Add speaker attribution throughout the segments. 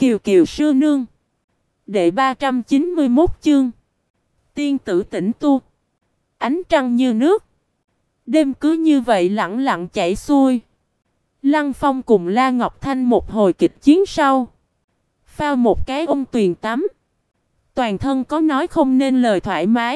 Speaker 1: Kiều Kiều sư nương. Đệ 391 chương. Tiên tử tĩnh tu. Ánh trăng như nước. Đêm cứ như vậy lặng lặng chảy xuôi. Lăng Phong cùng La Ngọc Thanh một hồi kịch chiến sau. Phao một cái ôn tuyền tắm. Toàn thân có nói không nên lời thoải mái.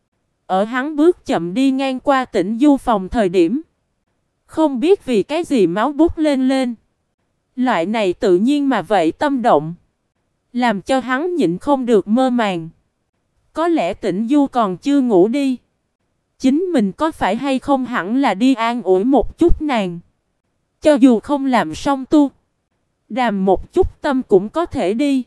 Speaker 1: Ở hắn bước chậm đi ngang qua Tĩnh Du phòng thời điểm. Không biết vì cái gì máu bút lên lên. Loại này tự nhiên mà vậy tâm động. Làm cho hắn nhịn không được mơ màng. Có lẽ Tĩnh Du còn chưa ngủ đi. Chính mình có phải hay không hẳn là đi an ủi một chút nàng. Cho dù không làm xong tu. Đàm một chút tâm cũng có thể đi.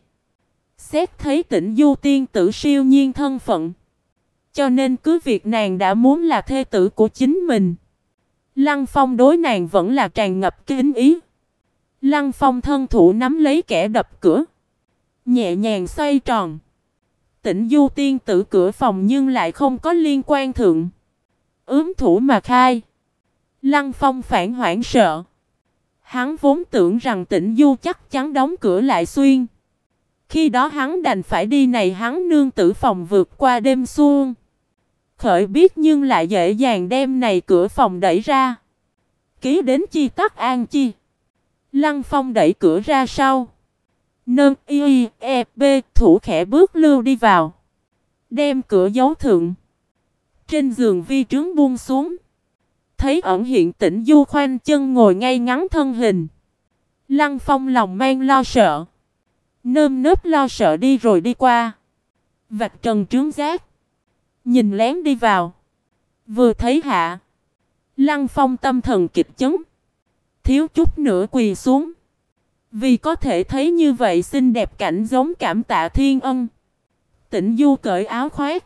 Speaker 1: Xét thấy Tĩnh Du tiên tử siêu nhiên thân phận. Cho nên cứ việc nàng đã muốn là thê tử của chính mình. Lăng Phong đối nàng vẫn là tràn ngập kính ý. Lăng Phong thân thủ nắm lấy kẻ đập cửa. Nhẹ nhàng xoay tròn. Tĩnh Du tiên tử cửa phòng nhưng lại không có liên quan thượng. Ướm thủ mà khai. Lăng Phong phản hoảng sợ. Hắn vốn tưởng rằng Tĩnh Du chắc chắn đóng cửa lại xuyên. Khi đó hắn đành phải đi này hắn nương tử phòng vượt qua đêm xuông. Khởi biết nhưng lại dễ dàng đem này cửa phòng đẩy ra. Ký đến chi tắc an chi. Lăng Phong đẩy cửa ra sau. Nâng y e b thủ khẽ bước lưu đi vào. Đem cửa giấu thượng. Trên giường vi trướng buông xuống. Thấy ẩn hiện Tĩnh Du khoanh chân ngồi ngay ngắn thân hình. Lăng Phong lòng mang lo sợ. Nơm nớp lo sợ đi rồi đi qua. Vạch trần trướng giác. Nhìn lén đi vào. Vừa thấy hạ. Lăng Phong tâm thần kịch chấn. Thiếu chút nữa quỳ xuống. Vì có thể thấy như vậy xinh đẹp cảnh giống cảm tạ thiên ân. Tĩnh Du cởi áo khoác.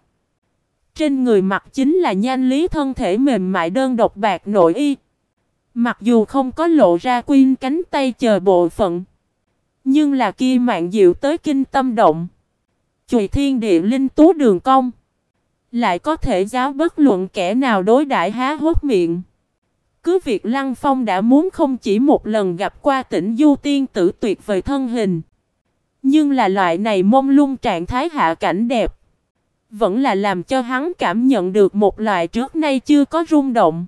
Speaker 1: Trên người mặc chính là nhanh lý thân thể mềm mại đơn độc bạc nội y. Mặc dù không có lộ ra quyên cánh tay chờ bộ phận. Nhưng là kia mạn diệu tới kinh tâm động. Chùy thiên địa linh tú đường cong. Lại có thể giáo bất luận kẻ nào đối đãi há hốt miệng. Cứ việc Lăng Phong đã muốn không chỉ một lần gặp qua Tĩnh Du tiên tử tuyệt vời thân hình. Nhưng là loại này mông lung trạng thái hạ cảnh đẹp. Vẫn là làm cho hắn cảm nhận được một loại trước nay chưa có rung động.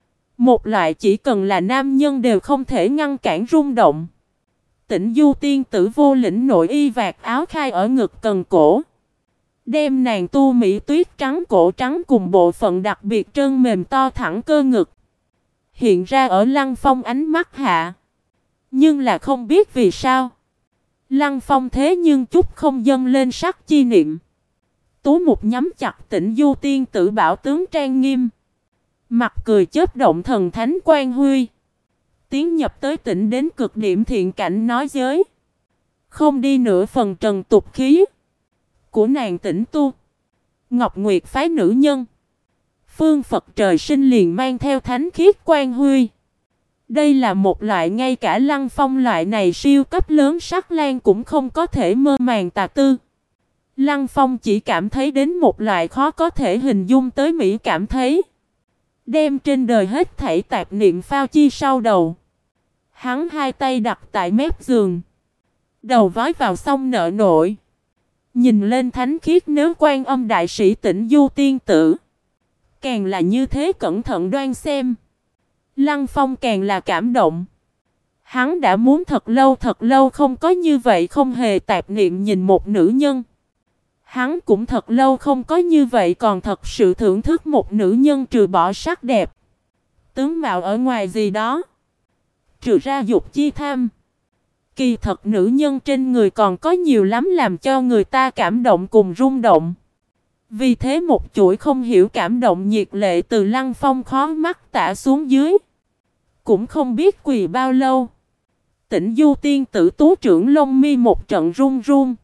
Speaker 1: Một loại chỉ cần là nam nhân đều không thể ngăn cản rung động. Tĩnh Du tiên tử vô lĩnh nội y vạt áo khai ở ngực cần cổ. Đem nàng tu mỹ tuyết trắng cổ trắng cùng bộ phận đặc biệt trơn mềm to thẳng cơ ngực. Hiện ra ở Lăng Phong ánh mắt hạ. Nhưng là không biết vì sao. Lăng Phong thế nhưng chút không dâng lên sắc chi niệm. Tú một nhắm chặt Tĩnh Du tiên tử bảo tướng trang nghiêm. Mặt cười chớp động thần thánh quang huy. Tiến nhập tới Tĩnh đến cực điểm thiện cảnh nói giới. Không đi nửa phần trần tục khí. Của nàng Tĩnh tu. Ngọc Nguyệt phái nữ nhân. Phương Phật trời sinh liền mang theo thánh khiết quang huy. Đây là một loại ngay cả Lăng Phong loại này siêu cấp lớn sắc lan cũng không có thể mơ màng tà tư. Lăng Phong chỉ cảm thấy đến một loại khó có thể hình dung tới mỹ cảm thấy. Đem trên đời hết thảy tạp niệm phao chi sau đầu. Hắn hai tay đặt tại mép giường. Đầu vói vào sông nợ nổi. Nhìn lên thánh khiết nếu Quan Âm đại sĩ Tĩnh Du tiên tử. Càng là như thế cẩn thận đoan xem. Lăng Phong càng là cảm động. Hắn đã muốn thật lâu không có như vậy không hề tạp niệm nhìn một nữ nhân. Hắn cũng thật lâu không có như vậy còn thật sự thưởng thức một nữ nhân trừ bỏ sắc đẹp. Tướng mạo ở ngoài gì đó. Trừ ra dục chi tham. Kỳ thật nữ nhân trên người còn có nhiều lắm làm cho người ta cảm động cùng rung động. Vì thế một chuỗi không hiểu cảm động nhiệt lệ từ Lăng Phong khó mắt tả xuống dưới. Cũng không biết quỳ bao lâu. Tĩnh Du tiên tử tú trưởng lông mi một trận run run.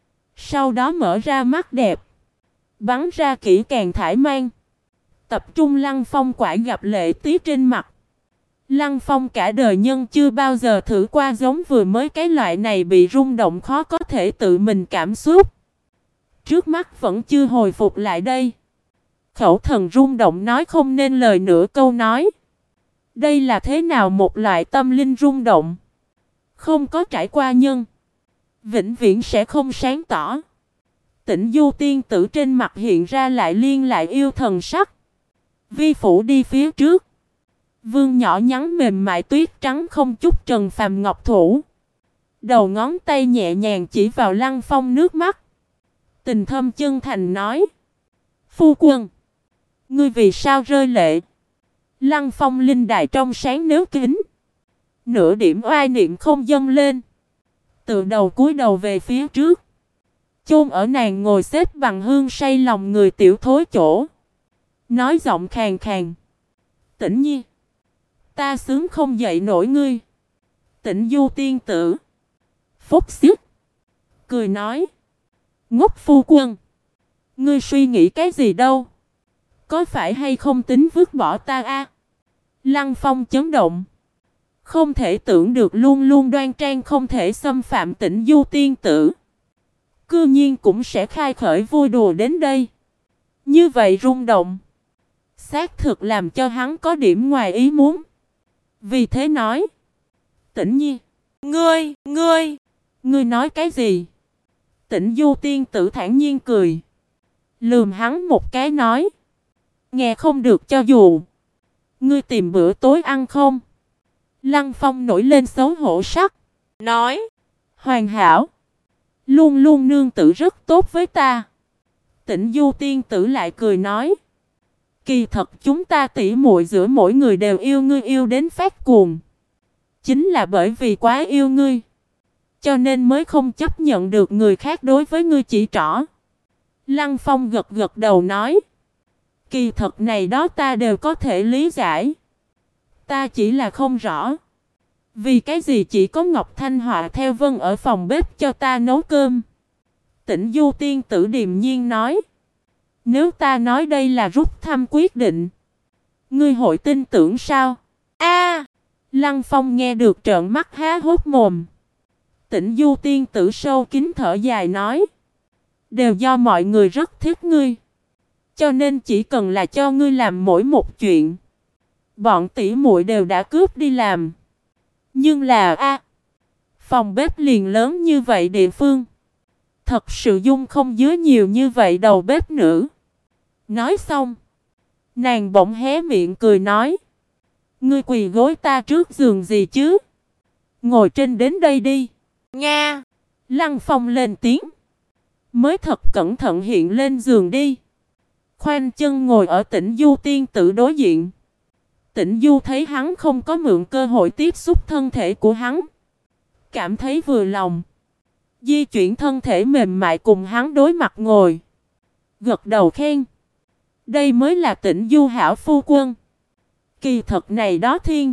Speaker 1: Sau đó mở ra mắt đẹp. Bắn ra kỹ càng thải mang. Tập trung Lăng Phong quả gặp lệ tí trên mặt. Lăng Phong cả đời nhân chưa bao giờ thử qua giống vừa mới cái loại này bị rung động khó có thể tự mình cảm xúc. Trước mắt vẫn chưa hồi phục lại đây. Khẩu thần rung động nói không nên lời nửa câu nói. Đây là thế nào một loại tâm linh rung động? Không có trải qua nhân vĩnh viễn sẽ không sáng tỏ. Tĩnh Du tiên tử trên mặt hiện ra lại liên lại yêu thần sắc. Vi phủ đi phía trước. Vương nhỏ nhắn mềm mại tuyết trắng không chút trần phàm ngọc thủ. Đầu ngón tay nhẹ nhàng chỉ vào Lăng Phong nước mắt. Tình thâm chân thành nói. Phu quân, ngươi vì sao rơi lệ? Lăng Phong linh đài trong sáng nếu kính. Nửa điểm oai niệm không dâng lên. Từ đầu cúi đầu về phía trước. Chôn ở nàng ngồi xếp bằng hương say lòng người tiểu thối chỗ. Nói giọng khàn khàn. Tĩnh Nhi, ta sướng không dậy nổi ngươi. Tĩnh Du tiên tử phúc xiết cười nói. Ngốc phu quân, ngươi suy nghĩ cái gì đâu? Có phải hay không tính vứt bỏ ta a? Lăng Phong chấn động. Không thể tưởng được luôn luôn đoan trang không thể xâm phạm Tĩnh Du tiên tử. Cư nhiên cũng sẽ khai khởi vui đùa đến đây. Như vậy rung động. Xác thực làm cho hắn có điểm ngoài ý muốn. Vì thế nói. Tĩnh Nhi, ngươi nói cái gì? Tĩnh Du tiên tử thản nhiên cười. Lườm hắn một cái nói. Nghe không được cho dù. Ngươi tìm bữa tối ăn không? Lăng Phong nổi lên xấu hổ sắc. Nói. Hoàn hảo. Luôn luôn nương tử rất tốt với ta. Tĩnh Du tiên tử lại cười nói. Kỳ thật chúng ta tỉ muội giữa mỗi người đều yêu ngươi yêu đến phát cuồng. Chính là bởi vì quá yêu ngươi, cho nên mới không chấp nhận được người khác đối với ngươi chỉ trỏ. Lăng Phong gật gật đầu nói. Kỳ thật này đó ta đều có thể lý giải. Ta chỉ là không rõ. Vì cái gì chỉ có Ngọc Thanh Họa theo Vân ở phòng bếp cho ta nấu cơm? Tĩnh Du tiên tử điềm nhiên nói. Nếu ta nói đây là rút thăm quyết định, ngươi hội tin tưởng sao? A! Lăng Phong nghe được trợn mắt há hốc mồm. Tĩnh Du tiên tử sâu kín thở dài nói. Đều do mọi người rất thích ngươi, cho nên chỉ cần là cho ngươi làm mỗi một chuyện, bọn tỷ muội đều đã cướp đi làm. Nhưng là phòng bếp liền lớn như vậy địa phương, thật sự dung không dưới nhiều như vậy đầu bếp nữ. Nói xong, nàng bỗng hé miệng cười nói. Ngươi quỳ gối ta trước giường gì chứ? Ngồi trên đến đây đi. Nga! Lăng Phong lên tiếng. Mới thật cẩn thận hiện lên giường đi. Khoanh chân ngồi ở Tĩnh Du tiên tử đối diện. Tĩnh Du thấy hắn không có mượn cơ hội tiếp xúc thân thể của hắn, cảm thấy vừa lòng. Di chuyển thân thể mềm mại cùng hắn đối mặt ngồi. Gật đầu khen. Đây mới là Tĩnh Du hảo phu quân. Kỳ thật này đó thiên.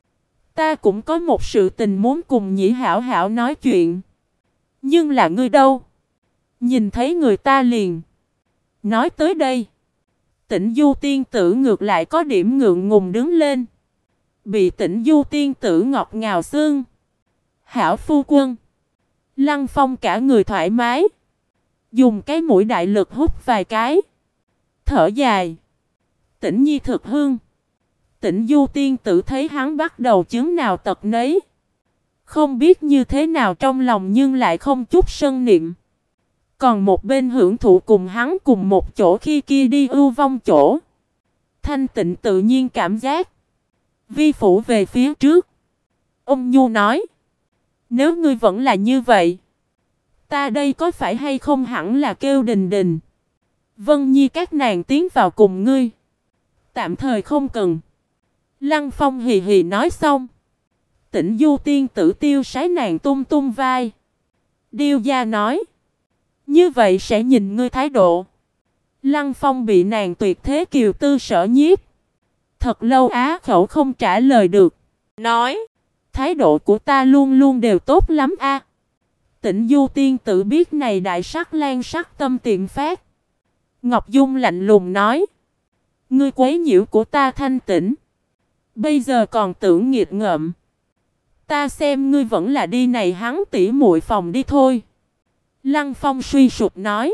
Speaker 1: Ta cũng có một sự tình muốn cùng Nhĩ hảo hảo nói chuyện. Nhưng là ngươi đâu? Nhìn thấy người ta liền. Nói tới đây. Tĩnh Du tiên tử ngược lại có điểm ngượng ngùng đứng lên. Bị Tĩnh Du tiên tử ngọt ngào xương. Hảo phu quân. Lăng Phong cả người thoải mái. Dùng cái mũi đại lực hút vài cái. Thở dài. Tĩnh Nhi thực hương. Tĩnh Du tiên tử thấy hắn bắt đầu chứng nào tật nấy. Không biết như thế nào trong lòng nhưng lại không chút sân niệm. Còn một bên hưởng thụ cùng hắn cùng một chỗ khi kia đi ưu vong chỗ. Thanh tịnh tự nhiên cảm giác. Vi phủ về phía trước. Ông Nhu nói. Nếu ngươi vẫn là như vậy, ta đây có phải hay không hẳn là kêu Đình Đình, Vân Nhi các nàng tiến vào cùng ngươi. Tạm thời không cần. Lăng Phong hì hì nói xong. Tĩnh Du tiên tử tiêu sái nàng tung tung vai. Điêu gia nói. Như vậy sẽ nhìn ngươi thái độ. Lăng Phong bị nàng tuyệt thế kiều tư sở nhiếp. Thật lâu á khẩu không trả lời được. Nói. Thái độ của ta luôn luôn đều tốt lắm a. Tĩnh Du tiên tử biết này đại sắc lan sắc tâm tiệm phát. Ngọc Dung lạnh lùng nói. Ngươi quấy nhiễu của ta thanh tĩnh. Bây giờ còn tưởng nghiệt ngợm. Ta xem ngươi vẫn là đi này hắn tỉ muội phòng đi thôi. Lăng Phong suy sụp nói.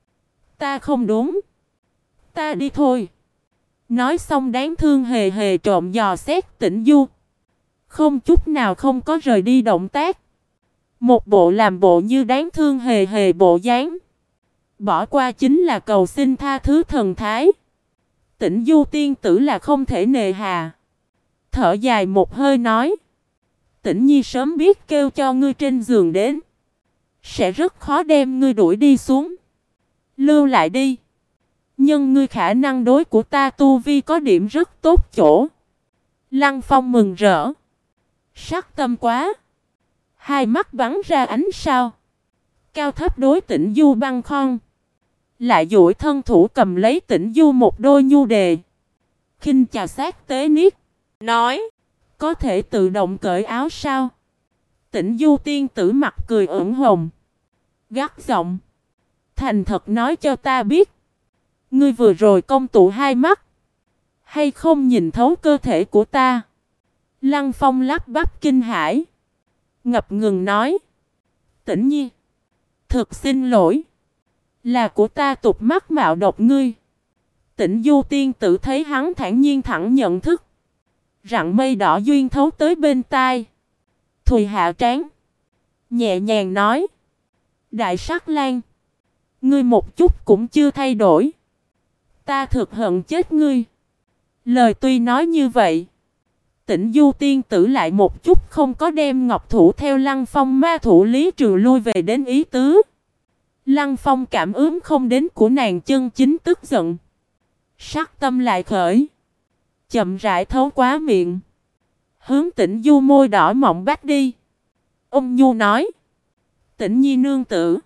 Speaker 1: Ta không đúng. Ta đi thôi. Nói xong đáng thương hề hề trộm dò xét Tĩnh Du. Không chút nào không có rời đi động tác. Một bộ làm bộ như đáng thương hề hề bộ dáng. Bỏ qua chính là cầu xin tha thứ thần thái. Tĩnh Du tiên tử là không thể nề hà. Thở dài một hơi nói. Tĩnh Nhi sớm biết kêu cho ngươi trên giường đến. Sẽ rất khó đem ngươi đuổi đi xuống. Lưu lại đi. Nhưng ngươi khả năng đối của ta tu vi có điểm rất tốt chỗ. Lăng Phong mừng rỡ. Sắc tâm quá. Hai mắt bắn ra ánh sao. Cao thấp đối Tĩnh Du băng khon. Lại duỗi thân thủ cầm lấy Tĩnh Du một đôi nhu đề. Khinh chà sát tế niết. Nói. Có thể tự động cởi áo sao? Tĩnh Du tiên tử mặt cười ửng hồng. Gắt giọng. Thành thật nói cho ta biết. Ngươi vừa rồi công tụ hai mắt. Hay không nhìn thấu cơ thể của ta? Lăng Phong lắp bắp kinh hãi. Ngập ngừng nói. Tĩnh Nhi. Thực xin lỗi. Là của ta tục mắt mạo độc ngươi. Tĩnh Du tiên tử thấy hắn thản nhiên thẳng nhận thức. Rặng mây đỏ duyên thấu tới bên tai. Thùy hạ trán. Nhẹ nhàng nói. Đại sắc lang. Ngươi một chút cũng chưa thay đổi. Ta thực hận chết ngươi. Lời tuy nói như vậy. Tĩnh Du tiên tử lại một chút không có đem ngọc thủ theo Lăng Phong ma thủ lý trừ lui về đến ý tứ. Lăng Phong cảm ứng không đến của nàng chân chính tức giận. Sắc tâm lại khởi. Chậm rãi thấu quá miệng. Hướng Tĩnh Du môi đỏ mọng bách đi. Ông Nhu nói. Tĩnh Nhi nương tử.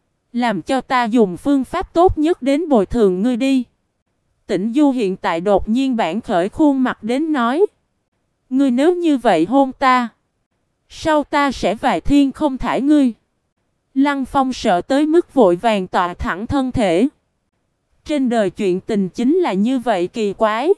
Speaker 1: Làm cho ta dùng phương pháp tốt nhất đến bồi thường ngươi đi. Tĩnh Du hiện tại đột nhiên bản khởi khuôn mặt đến nói. Ngươi nếu như vậy hôn ta. Sau ta sẽ vài thiên không thải ngươi. Lăng Phong sợ tới mức vội vàng tọa thẳng thân thể. Trên đời chuyện tình chính là như vậy kỳ quái.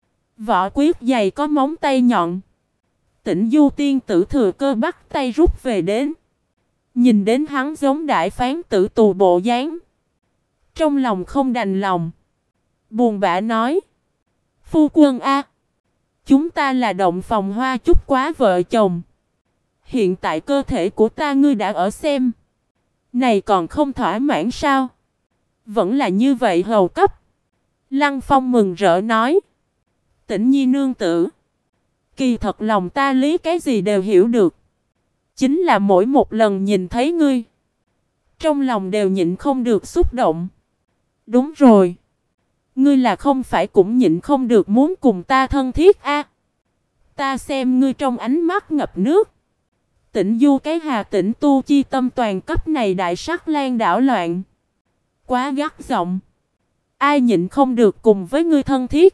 Speaker 1: Võ quyết dày có móng tay nhọn. Tĩnh Du tiên tử thừa cơ bắt tay rút về đến. Nhìn đến hắn giống đại phán tử tù bộ dáng. Trong lòng không đành lòng. Buồn bã nói. Phu quân a, chúng ta là động phòng hoa chúc quá vợ chồng. Hiện tại cơ thể của ta ngươi đã ở xem. Này còn không thỏa mãn sao? Vẫn là như vậy hầu cấp. Lăng Phong mừng rỡ nói. Tĩnh Nhi nương tử. Kỳ thật lòng ta lý cái gì đều hiểu được. Chính là mỗi một lần nhìn thấy ngươi. Trong lòng đều nhịn không được xúc động. Đúng rồi. Ngươi là không phải cũng nhịn không được muốn cùng ta thân thiết a? Ta xem ngươi trong ánh mắt ngập nước. Tĩnh Du cái hà tĩnh tu chi tâm toàn cấp này đại sắc lan đảo loạn. Quá gắt giọng. Ai nhịn không được cùng với ngươi thân thiết.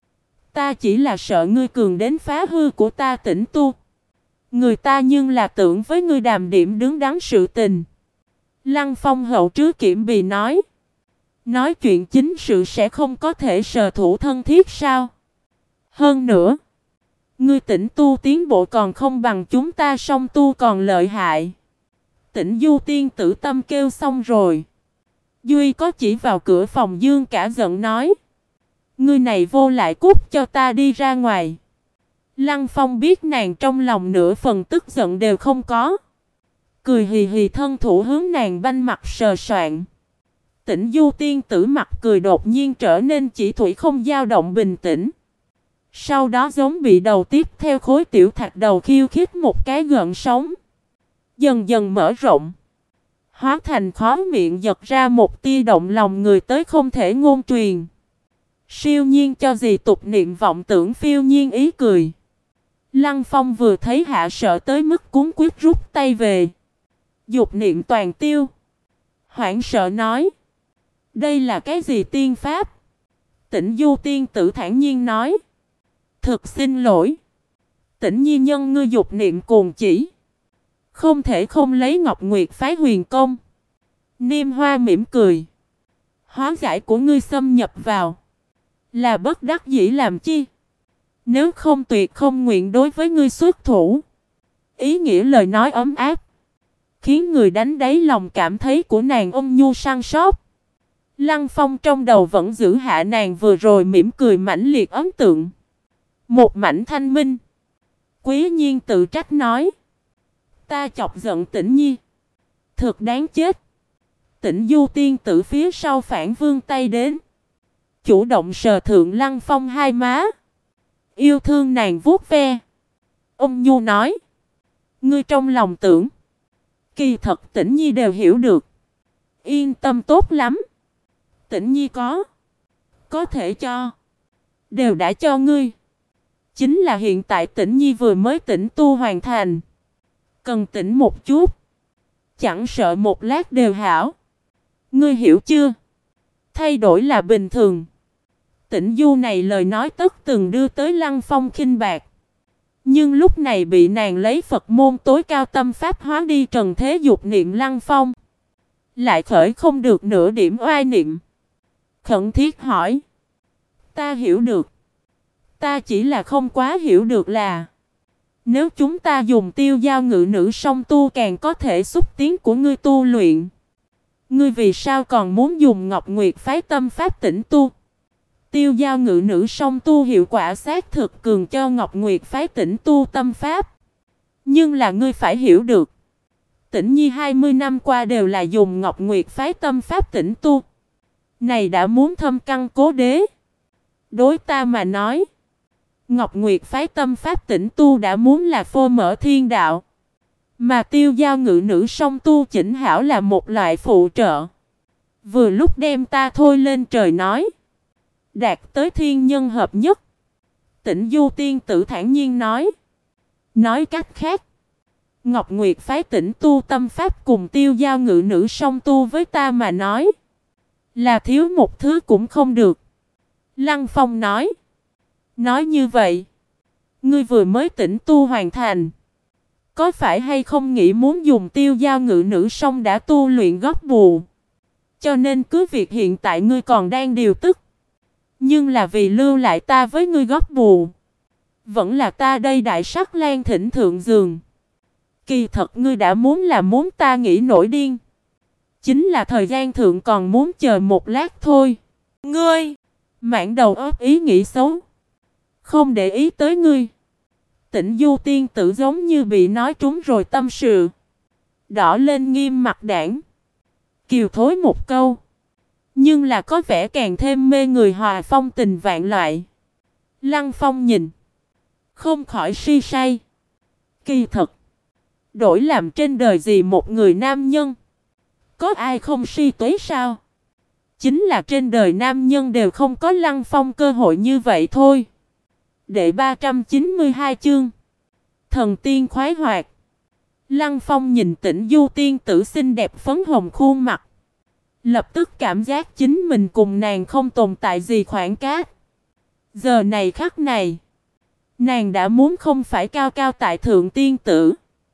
Speaker 1: Ta chỉ là sợ ngươi cường đến phá hư của ta Tĩnh tu. Người ta nhưng là tưởng với ngươi đàm điểm đứng đắn sự tình. Lăng Phong hậu trứ kiểm bì nói. Nói chuyện chính sự sẽ không có thể sờ thủ thân thiết sao? Hơn nữa. Ngươi Tĩnh tu tiến bộ còn không bằng chúng ta song tu còn lợi hại. Tĩnh Du tiên tử tâm kêu xong rồi. Duy có chỉ vào cửa phòng Dương cả giận nói. Ngươi này vô lại cút cho ta đi ra ngoài. Lăng Phong biết nàng trong lòng nửa phần tức giận đều không có. Cười hì hì thân thủ hướng nàng banh mặt sờ soạn. Tĩnh Du tiên tử mặt cười đột nhiên trở nên chỉ thủy không dao động bình tĩnh. Sau đó giống bị đầu tiếp theo khối tiểu thạch đầu khiêu khích một cái gợn sóng. Dần dần mở rộng. Hóa thành khó miệng giật ra một tia động lòng người tới không thể ngôn truyền. Siêu nhiên cho gì tục niệm vọng tưởng phiêu nhiên ý cười. Lăng Phong vừa thấy hạ sợ tới mức cuốn quyết rút tay về. Dục niệm toàn tiêu. Hoảng sợ nói. Đây là cái gì tiên pháp? Tĩnh Du tiên tử thản nhiên nói. Thực xin lỗi. Tĩnh Nhi nhân ngươi dục niệm cuồng chỉ. Không thể không lấy Ngọc Nguyệt phái huyền công. Niêm Hoa mỉm cười. Hóa giải của ngươi xâm nhập vào. Là bất đắc dĩ làm chi? Nếu không tuyệt không nguyện đối với ngươi xuất thủ. Ý nghĩa lời nói ấm áp. Khiến người đánh đáy lòng cảm thấy của nàng ôn nhu săn sóc. Lăng Phong trong đầu vẫn giữ hạ nàng vừa rồi mỉm cười mãnh liệt ấn tượng. Một mảnh thanh minh. Quý nhiên tự trách nói. Ta chọc giận Tĩnh Nhi. Thực đáng chết. Tĩnh Du tiên tử phía sau phản vươn tay đến. Chủ động sờ thượng Lăng Phong hai má. Yêu thương nàng vuốt ve. Ông Nhu nói. Ngươi trong lòng tưởng. Kỳ thật Tĩnh Nhi đều hiểu được. Yên tâm tốt lắm. Tĩnh Nhi có thể cho. Đều đã cho ngươi. Chính là hiện tại Tĩnh Nhi vừa mới tĩnh tu hoàn thành. Cần tĩnh một chút. Chẳng sợ một lát đều hảo. Ngươi hiểu chưa? Thay đổi là bình thường. Tĩnh Du này lời nói tất từng đưa tới Lăng Phong khinh bạc. Nhưng lúc này bị nàng lấy Phật môn tối cao tâm pháp hóa đi trần thế dục niệm Lăng Phong. Lại khởi không được nửa điểm oai niệm. Khẩn thiết hỏi. Ta hiểu được. Ta chỉ là không quá hiểu được là. Nếu chúng ta dùng tiêu giao ngự nữ song tu càng có thể xúc tiến của ngươi tu luyện. Ngươi vì sao còn muốn dùng Ngọc Nguyệt phái tâm pháp tĩnh tu? Tiêu giao ngự nữ song tu hiệu quả xác thực cường cho Ngọc Nguyệt phái tĩnh tu tâm pháp. Nhưng là ngươi phải hiểu được. Tĩnh Nhi 20 năm qua đều là dùng Ngọc Nguyệt phái tâm pháp tĩnh tu. Này đã muốn thâm căn cố đế. Đối ta mà nói. Ngọc Nguyệt phái tâm pháp tĩnh tu đã muốn là phô mở thiên đạo. Mà tiêu giao ngự nữ song tu chỉnh hảo là một loại phụ trợ. Vừa lúc đem ta thôi lên trời nói. Đạt tới thiên nhân hợp nhất. Tĩnh Du tiên tử thản nhiên nói. Nói cách khác. Ngọc Nguyệt phái tĩnh tu tâm pháp cùng tiêu giao ngự nữ song tu với ta mà nói. Là thiếu một thứ cũng không được. Lăng Phong nói. Nói như vậy. Ngươi vừa mới tĩnh tu hoàn thành. Có phải hay không nghĩ muốn dùng tiêu giao ngự nữ song đã tu luyện góp bù. Cho nên cứ việc hiện tại ngươi còn đang điều tức. Nhưng là vì lưu lại ta với ngươi góp bù. Vẫn là ta đây đại sắc lan thỉnh thượng giường. Kỳ thật ngươi đã muốn ta nghĩ nổi điên. Chính là thời gian thượng còn muốn chờ một lát thôi. Ngươi! Mãn đầu óc ý nghĩ xấu. Không để ý tới ngươi. Tĩnh Du tiên tử giống như bị nói trúng rồi tâm sự. Đỏ lên nghiêm mặt đảng. Kiều thối một câu. Nhưng là có vẻ càng thêm mê người hòa phong tình vạn loại. Lăng Phong nhìn. Không khỏi si say. Kỳ thật. Đổi làm trên đời gì một người nam nhân. Có ai không si tuế sao? Chính là trên đời nam nhân đều không có Lăng Phong cơ hội như vậy thôi. Đệ 392 chương. Thần tiên khoái hoạt. Lăng Phong nhìn Tĩnh Du tiên tử xinh đẹp phấn hồng khuôn mặt. Lập tức cảm giác chính mình cùng nàng không tồn tại gì khoảng cách. Giờ này khắc này. Nàng đã muốn không phải cao cao tại thượng tiên tử.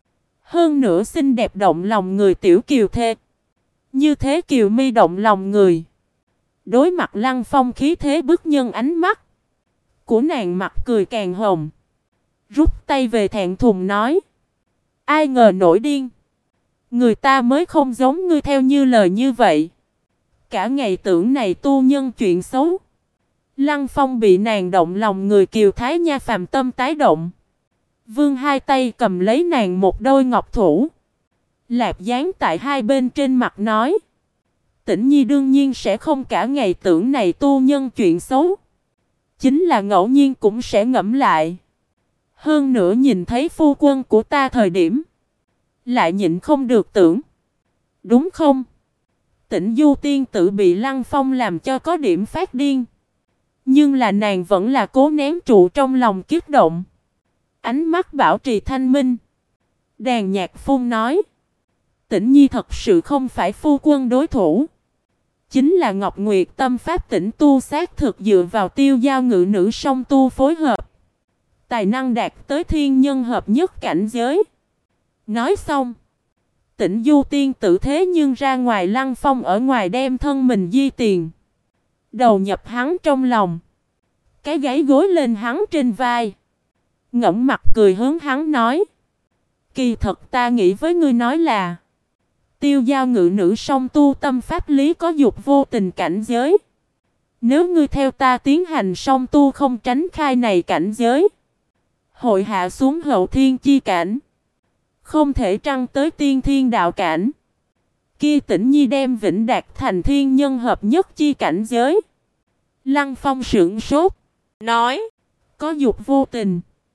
Speaker 1: Hơn nữa xinh đẹp động lòng người tiểu kiều thê. Như thế kiều mi động lòng người. Đối mặt Lăng Phong khí thế bức nhân ánh mắt. Của nàng mặt cười càng hồng. Rút tay về thẹn thùng nói. Ai ngờ nổi điên. Người ta mới không giống ngươi theo như lời như vậy. Cả ngày tưởng này tu nhân chuyện xấu. Lăng Phong bị nàng động lòng người kiều thái nha phàm tâm tái động. Vương hai tay cầm lấy nàng một đôi ngọc thủ. Lạp dán tại hai bên trên mặt nói. Tĩnh Nhi đương nhiên sẽ không cả ngày tưởng này tu nhân chuyện xấu. Chính là ngẫu nhiên cũng sẽ ngẫm lại. Hơn nữa nhìn thấy phu quân của ta thời điểm. Lại nhịn không được tưởng. Đúng không? Tĩnh Du tiên tử bị Lăng Phong làm cho có điểm phát điên. Nhưng là nàng vẫn là cố nén trụ trong lòng kiếp động. Ánh mắt bảo trì thanh minh. Đàn nhạc phun nói. Tĩnh Nhi thật sự không phải phu quân đối thủ. Chính là Ngọc Nguyệt tâm pháp tĩnh tu xác thực dựa vào tiêu giao ngự nữ song tu phối hợp. Tài năng đạt tới thiên nhân hợp nhất cảnh giới. Nói xong. Tĩnh Du tiên tử thế nhưng ra ngoài Lăng Phong ở ngoài đem thân mình di tiền. Đầu nhập hắn trong lòng. Cái gáy gối lên hắn trên vai. Ngẩng mặt cười hướng hắn nói. Kỳ thật ta nghĩ với ngươi nói là. Tiêu giao ngự nữ song tu tâm pháp lý có dục vô tình cảnh giới. Nếu ngươi theo ta tiến hành song tu không tránh khai này cảnh giới. Hội hạ xuống hậu thiên chi cảnh. không thể trăng tới tiên thiên đạo cảnh. Kia Tĩnh Nhi đem vĩnh đạt thành thiên nhân hợp nhất chi cảnh giới. Lăng Phong sững sốt, nói, có dục vô tình.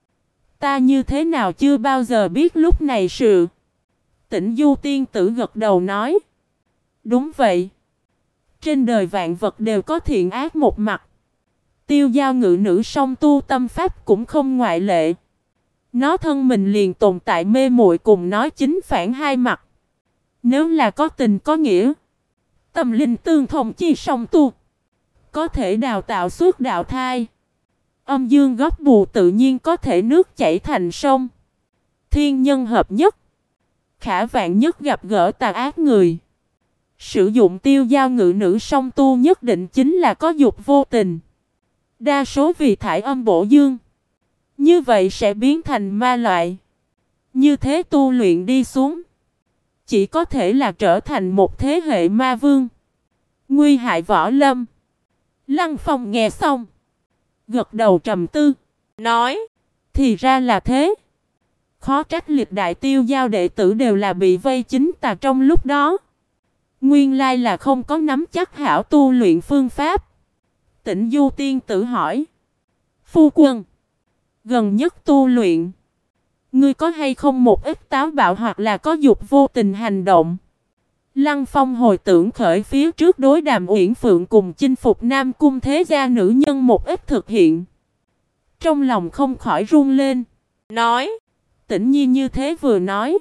Speaker 1: Ta như thế nào chưa bao giờ biết lúc này sự. Tĩnh Du tiên tử gật đầu nói, đúng vậy. Trên đời vạn vật đều có thiện ác một mặt. Tiêu Giao ngự nữ song tu tâm pháp cũng không ngoại lệ. Nó thân mình liền tồn tại mê muội cùng nói chính phản hai mặt. Nếu là có tình có nghĩa, tâm linh tương thông chi song tu, có thể đào tạo suốt đạo thai. Âm dương góp bù tự nhiên có thể nước chảy thành sông. Thiên nhân hợp nhất, khả vạn nhất gặp gỡ tà ác người. Sử dụng Tiêu Giao ngự nữ song tu nhất định chính là có dục vô tình. Đa số vì thải âm bổ dương, như vậy sẽ biến thành ma loại. Như thế tu luyện đi xuống, chỉ có thể là trở thành một thế hệ ma vương, nguy hại võ lâm. Lăng Phong nghe xong, gật đầu trầm tư, nói, thì ra là thế. Khó trách lịch đại Tiêu Giao đệ tử đều là bị vây chính tà trong lúc đó. Nguyên lai là không có nắm chắc hảo tu luyện phương pháp. Tĩnh Du tiên tử hỏi, phu quân, gần nhất tu luyện, ngươi có hay không một ít táo bạo hoặc là có dục vô tình hành động? Lăng Phong hồi tưởng khởi phía trước đối Đàm Uyển Phượng cùng chinh phục Nam Cung thế gia nữ nhân một ít thực hiện. Trong lòng không khỏi run lên, nói, Tĩnh Nhi như thế vừa nói,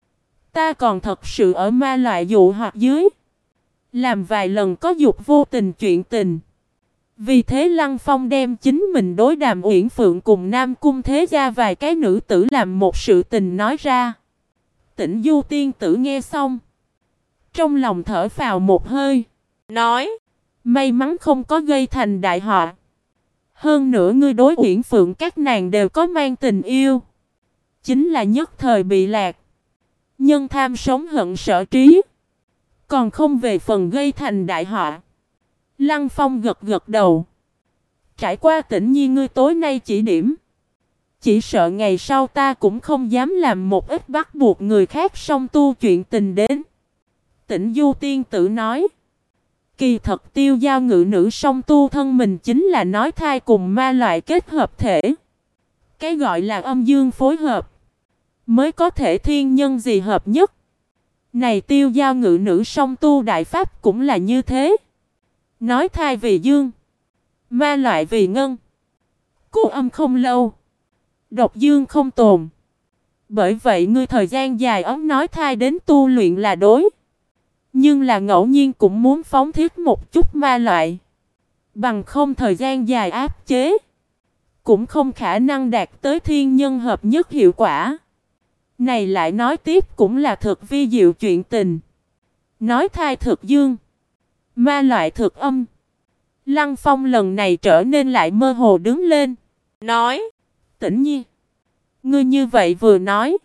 Speaker 1: ta còn thật sự ở ma loại dụ hoặc dưới, làm vài lần có dục vô tình chuyện tình. Vì thế Lăng Phong đem chính mình đối Đàm Uyển Phượng cùng Nam Cung thế gia vài cái nữ tử làm một sự tình nói ra. Tĩnh Du tiên tử nghe xong, trong lòng thở phào một hơi, nói, may mắn không có gây thành đại họa. Hơn nữa ngươi đối Uyển Phượng các nàng đều có mang tình yêu, chính là nhất thời bị lạc. Nhân tham sống hận sở trí, còn không về phần gây thành đại họa. Lăng Phong gật gật đầu. Trải qua Tĩnh Nhi ngươi tối nay chỉ điểm, chỉ sợ ngày sau ta cũng không dám làm một ít bắt buộc người khác song tu chuyện tình đến. Tĩnh Du tiên tử nói, kỳ thật Tiêu Giao ngự nữ song tu thân mình chính là nói thai cùng ma loại kết hợp thể. Cái gọi là âm dương phối hợp, mới có thể thiên nhân gì hợp nhất. Này Tiêu Giao ngự nữ song tu đại pháp cũng là như thế. Nói thai vì dương, ma loại vì ngân. Cô âm không lâu, độc dương không tồn. Bởi vậy ngươi thời gian dài ấm nói thai đến tu luyện là đối. Nhưng là ngẫu nhiên cũng muốn phóng thiết một chút ma loại. Bằng không thời gian dài áp chế, cũng không khả năng đạt tới thiên nhân hợp nhất hiệu quả. Này lại nói tiếp cũng là thực vi diệu chuyện tình. Nói thai thực dương, ma loại thực âm. Lăng Phong lần này trở nên lại mơ hồ đứng lên, nói, Tĩnh Nhi, ngươi như vậy vừa nói,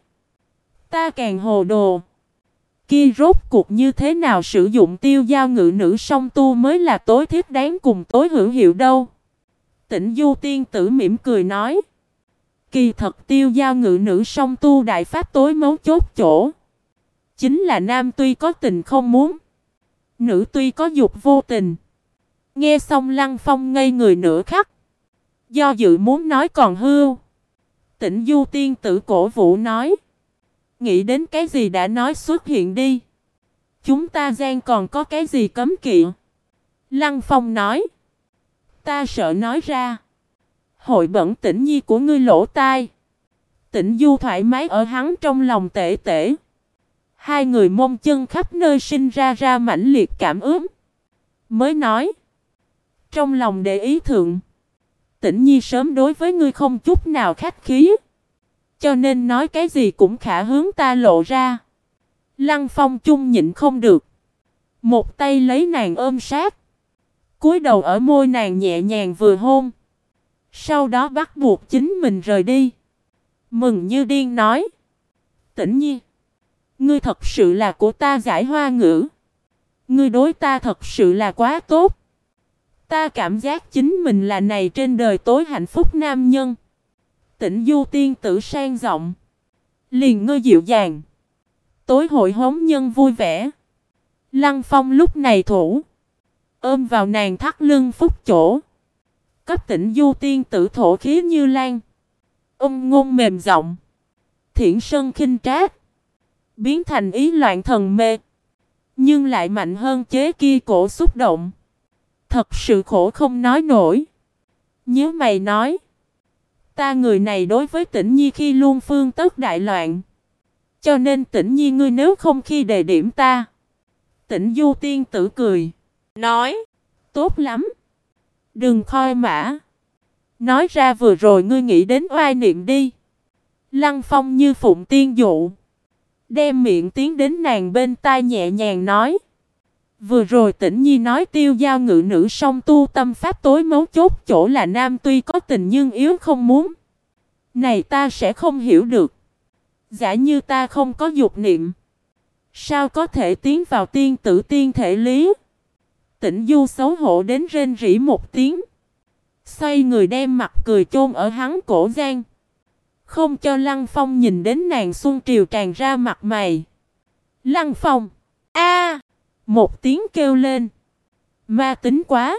Speaker 1: ta càng hồ đồ. Kia rốt cuộc như thế nào sử dụng Tiêu Giao ngự nữ song tu mới là tối thiết đáng cùng tối hữu hiệu đâu? Tĩnh Du tiên tử mỉm cười nói, kỳ thật Tiêu Giao ngự nữ song tu đại pháp tối mấu chốt chỗ, chính là nam tuy có tình không muốn, nữ tuy có dục vô tình. Nghe xong Lăng Phong ngây người nửa khắc, do dự muốn nói còn hưu. Tĩnh Du tiên tử cổ vũ nói, nghĩ đến cái gì đã nói xuất hiện đi. Chúng ta gian còn có cái gì cấm kỵ? Lăng Phong nói, ta sợ nói ra, hội bẩn Tĩnh Nhi của ngươi lỗ tai. Tĩnh Du thoải mái ở hắn trong lòng tể tể. Hai người mông chân khắp nơi sinh ra mãnh liệt cảm ứng. Mới nói, trong lòng để ý thượng, Tĩnh Nhi sớm đối với ngươi không chút nào khách khí, cho nên nói cái gì cũng khả hướng ta lộ ra. Lăng Phong chung nhịn không được, một tay lấy nàng ôm sát, cúi đầu ở môi nàng nhẹ nhàng vừa hôn. Sau đó bắt buộc chính mình rời đi. Mừng như điên nói, Tĩnh Nhi, ngươi thật sự là của ta giải hoa ngữ. Ngươi đối ta thật sự là quá tốt. Ta cảm giác chính mình là này trên đời tối hạnh phúc nam nhân. Tĩnh Du tiên tử sang giọng, Liền ngươi dịu dàng. Tối hội hống nhân vui vẻ. Lăng Phong lúc này thủ. Ôm vào nàng thắt lưng phúc chỗ. Cấp Tĩnh Du tiên tử thổ khí như lan. Ngôn mềm giọng. Thiển sân khinh trác. Biến thành ý loạn thần mê. Nhưng lại mạnh hơn chế kia cổ xúc động. Thật sự khổ không nói nổi. Nhớ mày nói. Ta người này đối với Tĩnh Nhi khi luôn phương tất đại loạn. Cho nên Tĩnh Nhi ngươi nếu không khi đề điểm ta. Tĩnh Du tiên tử cười. Nói. Tốt lắm. Đừng khoi mã. Nói ra vừa rồi ngươi nghĩ đến oai niệm đi. Lăng Phong như phụng tiên dụ. Đem miệng tiến đến nàng bên tai nhẹ nhàng nói. Vừa rồi Tĩnh Nhi nói tiêu giao ngự nữ song tu tâm pháp tối mấu chốt chỗ là nam tuy có tình nhưng yếu không muốn. Này ta sẽ không hiểu được. Giả như ta không có dục niệm. Sao có thể tiến vào tiên tử tiên thể lý? Tĩnh Du xấu hổ đến rên rỉ một tiếng. Xoay người đem mặt cười chôn ở hắn cổ gian. Không cho Lăng Phong nhìn đến nàng xuân triều tràn ra mặt mày. Lăng Phong. A! Một tiếng kêu lên. Ma tính quá.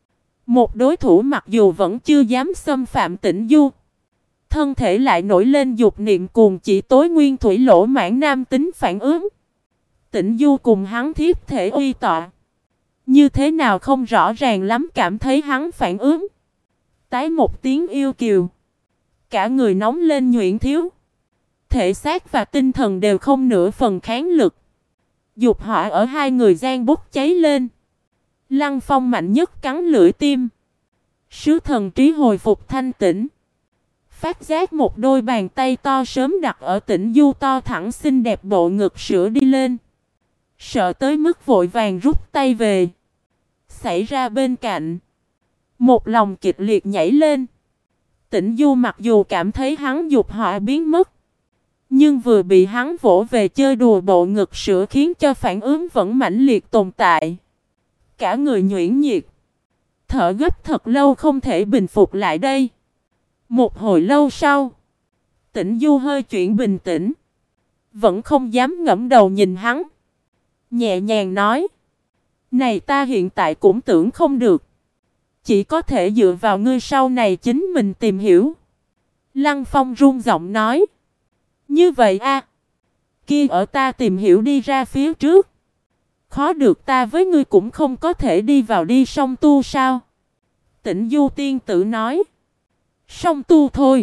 Speaker 1: Một đối thủ mặc dù vẫn chưa dám xâm phạm Tĩnh Du. Thân thể lại nổi lên dục niệm cuồng chỉ tối nguyên thủy lỗ mãn nam tính phản ứng. Tĩnh Du cùng hắn thiếp thể uy tọa. Như thế nào không rõ ràng lắm cảm thấy hắn phản ứng. Tái một tiếng yêu kiều. Cả người nóng lên nhuyễn thiếu. Thể xác và tinh thần đều không nửa phần kháng lực. Dục hỏa ở hai người gian bốc cháy lên. Lăng Phong mạnh nhất cắn lưỡi tim. Sứ thần trí hồi phục thanh tĩnh. Phát giác một đôi bàn tay to sớm đặt ở Tĩnh Du to thẳng xinh đẹp bộ ngực sữa đi lên. Sợ tới mức vội vàng rút tay về. Xảy ra bên cạnh. Một lòng kịch liệt nhảy lên. Tĩnh Du mặc dù cảm thấy hắn dục hỏa biến mất. Nhưng vừa bị hắn vỗ về chơi đùa bộ ngực sữa khiến cho phản ứng vẫn mãnh liệt tồn tại. Cả người nhuyễn nhiệt. Thở gấp thật lâu không thể bình phục lại đây. Một hồi lâu sau. Tĩnh Du hơi chuyển bình tĩnh. Vẫn không dám ngẩng đầu nhìn hắn. Nhẹ nhàng nói. Này ta hiện tại cũng tưởng không được. Chỉ có thể dựa vào ngươi sau này chính mình tìm hiểu. Lăng Phong run giọng nói. Như vậy a, kia ở ta tìm hiểu đi ra phía trước. Khó được ta với ngươi cũng không có thể đi vào đi song tu sao? Tĩnh Du tiên tử nói. Song tu thôi.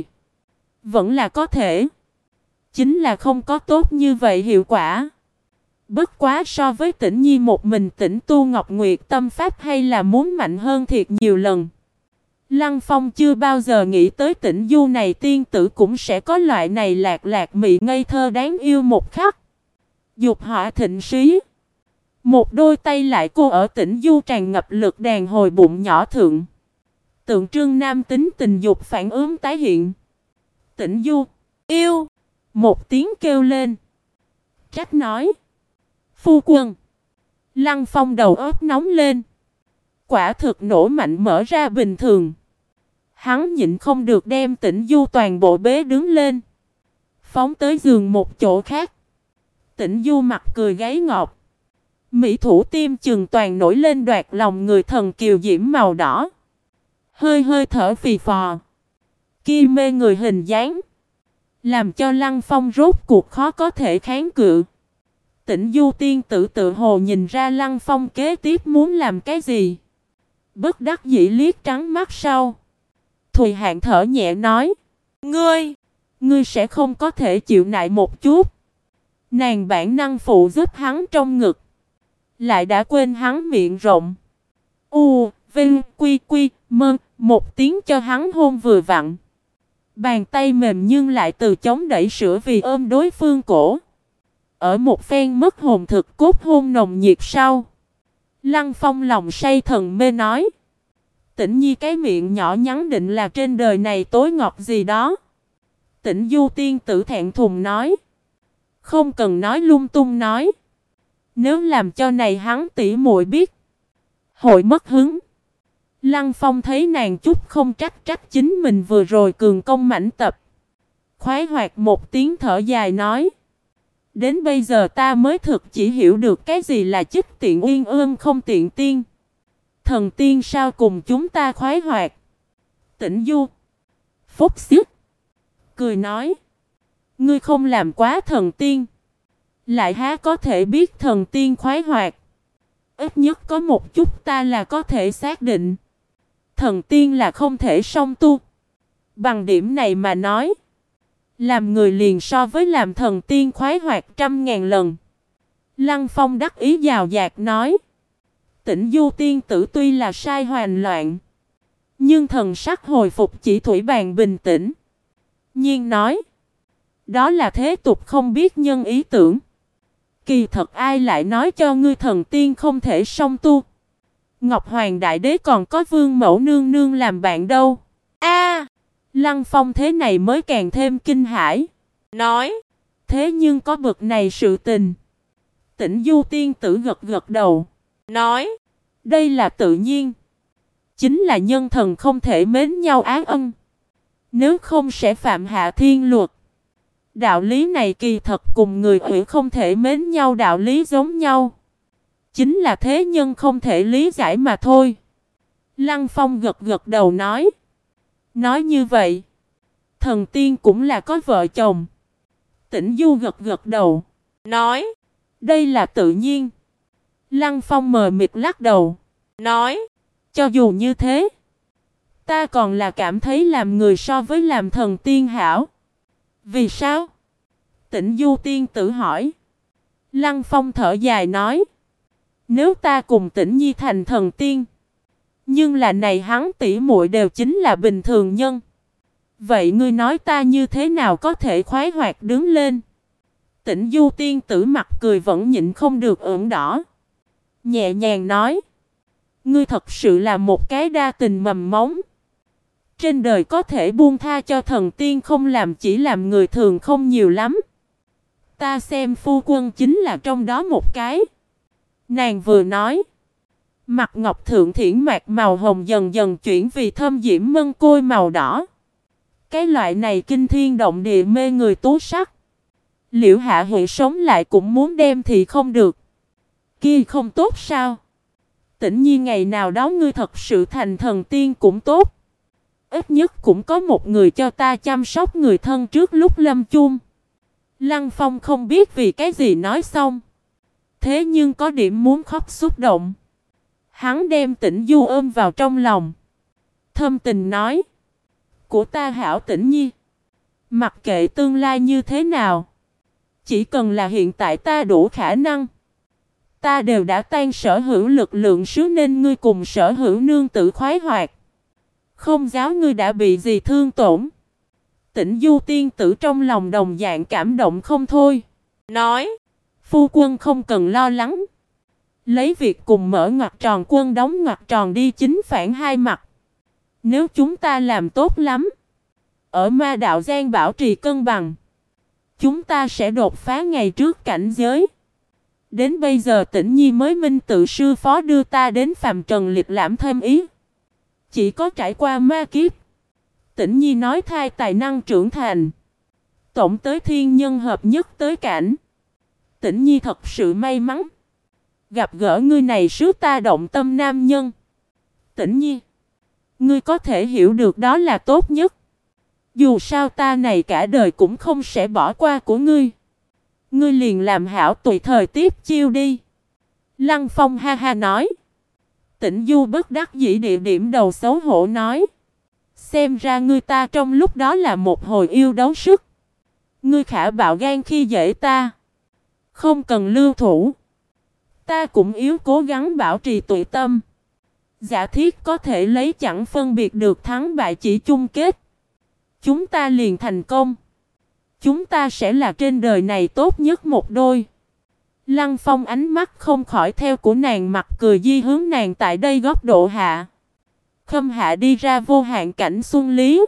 Speaker 1: Vẫn là có thể. Chính là không có tốt như vậy hiệu quả. Bất quá so với Tĩnh Nhi một mình Tĩnh tu Ngọc Nguyệt tâm pháp hay là muốn mạnh hơn thiệt nhiều lần. Lăng Phong chưa bao giờ nghĩ tới Tĩnh Du này tiên tử cũng sẽ có loại này lạc lạc mị ngây thơ đáng yêu một khắc. Dục hỏa thịnh sĩ. Một đôi tay lại cô ở Tĩnh Du tràn ngập lực đàn hồi bụng nhỏ thượng. Tượng trưng nam tính tình dục phản ứng tái hiện. Tĩnh Du. Yêu. Một tiếng kêu lên. Trách nói. Phu quân. Lăng Phong đầu óc nóng lên. Quả thực nổ mạnh mở ra bình thường. Hắn nhịn không được đem Tĩnh Du toàn bộ bế đứng lên. Phóng tới giường một chỗ khác. Tĩnh Du mặt cười gáy ngọt. Mỹ thủ tim chừng toàn nổi lên đoạt lòng người thần kiều diễm màu đỏ. Hơi hơi thở phì phò. Kia mê người hình dáng. Làm cho Lăng Phong rốt cuộc khó có thể kháng cự. Tĩnh Du tiên tử tự hồ nhìn ra Lăng Phong kế tiếp muốn làm cái gì. Bất đắc dĩ liếc trắng mắt sau. Thùy Hạn thở nhẹ nói. Ngươi sẽ không có thể chịu nại một chút. Nàng bản năng phụ giúp hắn trong ngực. Lại đã quên hắn miệng rộng. Vinh, quy, mơ, một tiếng cho hắn hôn vừa vặn. Bàn tay mềm nhưng lại từ chống đẩy sữa vì ôm đối phương cổ. Ở một phen mất hồn thực cốt hôn nồng nhiệt sau. Lăng Phong lòng say thần mê nói. Tĩnh Nhi cái miệng nhỏ nhắn định là trên đời này tối ngọt gì đó. Tĩnh Du tiên tử thẹn thùng nói. Không cần nói lung tung nói. Nếu làm cho này hắn tỉ muội biết. Hội mất hứng. Lăng Phong thấy nàng chút không trách chính mình vừa rồi cường công mãnh tập. khoái hoạt một tiếng thở dài nói. Đến bây giờ ta mới thực chỉ hiểu được cái gì là chích tiện uyên ương không tiện tiên. Thần tiên sao cùng chúng ta khoái hoạt. Tĩnh Du phúc xích cười nói. Ngươi không làm quá thần tiên, lại há có thể biết thần tiên khoái hoạt. Ít nhất có một chút ta là có thể xác định. Thần tiên là không thể song tu. Bằng điểm này mà nói, làm người liền so với làm thần tiên khoái hoạt 100.000 lần. Lăng Phong đắc ý giàu dạt nói. Tĩnh Du tiên tử tuy là sai hoành loạn, nhưng thần sắc hồi phục chỉ thủy bàn bình tĩnh. Nhiên nói. Đó là thế tục không biết nhân ý tưởng. Kỳ thật ai lại nói cho ngươi thần tiên không thể song tu. Ngọc Hoàng Đại Đế còn có Vương Mẫu Nương Nương làm bạn đâu. Lăng Phong thế này mới càng thêm kinh hãi. Nói. Thế nhưng có bực này sự tình. Tĩnh Du tiên tử gật gật đầu. Nói. Đây là tự nhiên. Chính là nhân thần không thể mến nhau ái ân. Nếu không sẽ phạm hạ thiên luật. Đạo lý này kỳ thật cùng người ủy không thể mến nhau đạo lý giống nhau. Chính là thế nhân không thể lý giải mà thôi. Lăng Phong gật gật đầu nói. Nói như vậy, thần tiên cũng là có vợ chồng. Tĩnh Du gật gật đầu. Nói. Đây là tự nhiên. Lăng Phong mờ mịt lắc đầu. Nói. Cho dù như thế, ta còn là cảm thấy làm người so với làm thần tiên hảo. Vì sao? Tĩnh Du tiên tử hỏi. Lăng Phong thở dài nói. Nếu ta cùng Tĩnh Nhi thành thần tiên, nhưng là này hắn tỷ muội đều chính là bình thường nhân. Vậy ngươi nói ta như thế nào có thể khoái hoạt đứng lên? Tĩnh Du tiên tử mặt cười vẫn nhịn không được ửng đỏ. Nhẹ nhàng nói. Ngươi thật sự là một cái đa tình mầm mống. Trên đời có thể buông tha cho thần tiên không làm chỉ làm người thường không nhiều lắm. Ta xem phu quân chính là trong đó một cái. Nàng vừa nói. Mặt ngọc thượng thiển mạc màu hồng dần dần chuyển vì thâm diễm mân côi màu đỏ. Cái loại này kinh thiên động địa mê người tú sắc. Liễu Hạ Huệ sống lại cũng muốn đem thì không được. Kia không tốt sao? Tĩnh Nhi ngày nào đó ngươi thật sự thành thần tiên cũng tốt. Ít nhất cũng có một người cho ta chăm sóc người thân trước lúc lâm chung. Lăng Phong không biết vì cái gì nói xong. Thế nhưng có điểm muốn khóc xúc động. Hắn đem Tĩnh Du ôm vào trong lòng. Thâm tình nói. Của ta hảo Tĩnh Nhi. Mặc kệ tương lai như thế nào. Chỉ cần là hiện tại ta đủ khả năng. Ta đều đã tan sở hữu lực lượng sứ nên ngươi cùng sở hữu nương tử khoái hoạt. Không giáo ngươi đã bị gì thương tổn. Tĩnh Du tiên tử trong lòng đồng dạng cảm động không thôi. Nói. Phu quân không cần lo lắng. Lấy việc cùng mở ngoặc tròn quân đóng ngoặc tròn đi chính phản hai mặt. Nếu chúng ta làm tốt lắm. Ở ma đạo gian bảo trì cân bằng. Chúng ta sẽ đột phá ngày trước cảnh giới. Đến bây giờ Tĩnh Nhi mới minh tự sư phó đưa ta đến phàm trần liệt lãm thêm ý. Chỉ có trải qua ma kiếp. Tĩnh Nhi nói thai tài năng trưởng thành. Tổng tới thiên nhân hợp nhất tới cảnh. Tĩnh Nhi thật sự may mắn. Gặp gỡ ngươi này sứ ta động tâm nam nhân. Tĩnh Nhi. Ngươi có thể hiểu được đó là tốt nhất. Dù sao ta này cả đời cũng không sẽ bỏ qua của ngươi. Ngươi liền làm hảo tùy thời tiếp chiêu đi. Lăng Phong ha ha nói. Tĩnh Du bất đắc dĩ địa điểm đầu xấu hổ nói. Xem ra ngươi ta trong lúc đó là một hồi yêu đấu sức. Ngươi khả bạo gan khi dễ ta. Không cần lưu thủ. Ta cũng yếu cố gắng bảo trì tụy tâm. Giả thiết có thể lấy chẳng phân biệt được thắng bại chỉ chung kết. Chúng ta liền thành công. Chúng ta sẽ là trên đời này tốt nhất một đôi. Lăng Phong ánh mắt không khỏi theo của nàng mặt cười di hướng nàng tại đây góc độ hạ. Khâm hạ đi ra vô hạn cảnh xuân lý.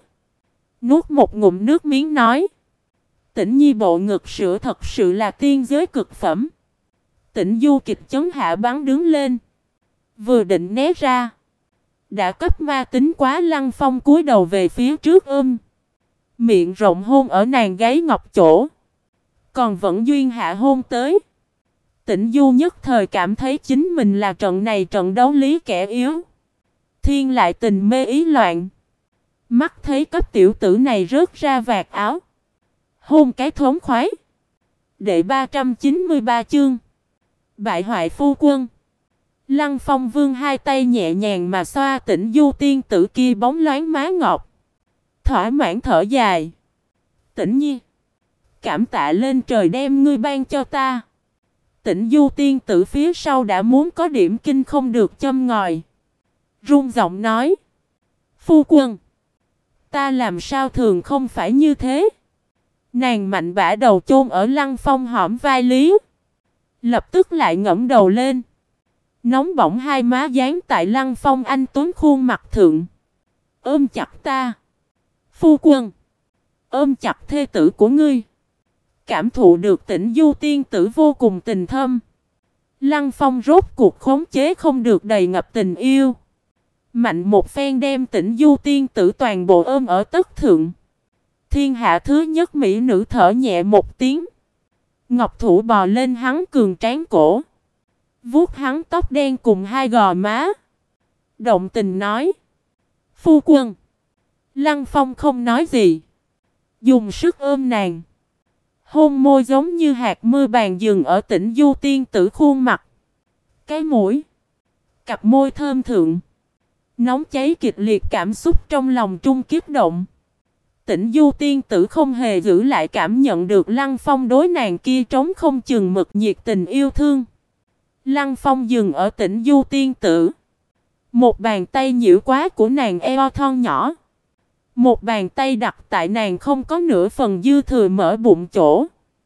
Speaker 1: Nuốt một ngụm nước miếng nói. Tĩnh Nhi bộ ngực sữa thật sự là tiên giới cực phẩm. Tĩnh Du kịch chấn hạ bắn đứng lên. Vừa định né ra. Đã cấp ma tính quá Lăng Phong cúi đầu về phía trước Miệng rộng hôn ở nàng gáy ngọc chỗ. Còn vẫn duyên hạ hôn tới. Tĩnh Du nhất thời cảm thấy chính mình là trận này trận đấu lý kẻ yếu. Thiên lại tình mê ý loạn. Mắt thấy cấp tiểu tử này rớt ra vạt áo. Hôn cái thống khoái. Đệ 393 chương. Bại hoại phu quân. Lăng Phong Vương hai tay nhẹ nhàng mà xoa Tĩnh Du tiên tử kia bóng loáng má ngọc. Thỏa mãn thở dài. Tĩnh Nhi, cảm tạ lên trời đem ngươi ban cho ta. Tĩnh Du tiên tử phía sau đã muốn có điểm kinh không được châm ngòi. Run giọng nói. Phu quân, ta làm sao thường không phải như thế. Nàng mạnh bả đầu chôn ở Lăng Phong hõm vai Lý. Lập tức lại ngẩng đầu lên. Nóng bỏng hai má dán tại Lăng Phong anh tuấn khuôn mặt thượng. Ôm chặt ta. Phu quân, ôm chặt thê tử của ngươi. Cảm thụ được Tĩnh Du tiên tử vô cùng tình thâm. Lăng Phong rốt cuộc khống chế không được đầy ngập tình yêu. Mạnh một phen đem Tĩnh Du tiên tử toàn bộ ôm ở tất thượng. Thiên hạ thứ nhất mỹ nữ thở nhẹ một tiếng. Ngọc thủ bò lên hắn cường tráng cổ. Vuốt hắn tóc đen cùng hai gò má. Động tình nói. Phu quân. Lăng Phong không nói gì. Dùng sức ôm nàng. Hôn môi giống như hạt mưa bàn dừng ở Tĩnh Du tiên tử khuôn mặt. Cái mũi. Cặp môi thơm thượng. Nóng cháy kịch liệt cảm xúc trong lòng trung kiếp động. Tĩnh Du tiên tử không hề giữ lại cảm nhận được Lăng Phong đối nàng kia trống không chừng mực nhiệt tình yêu thương. Lăng Phong dừng ở Tĩnh Du tiên tử. Một bàn tay nhiễu quá của nàng eo thon nhỏ. Một bàn tay đặt tại nàng không có nửa phần dư thừa mở bụng chỗ.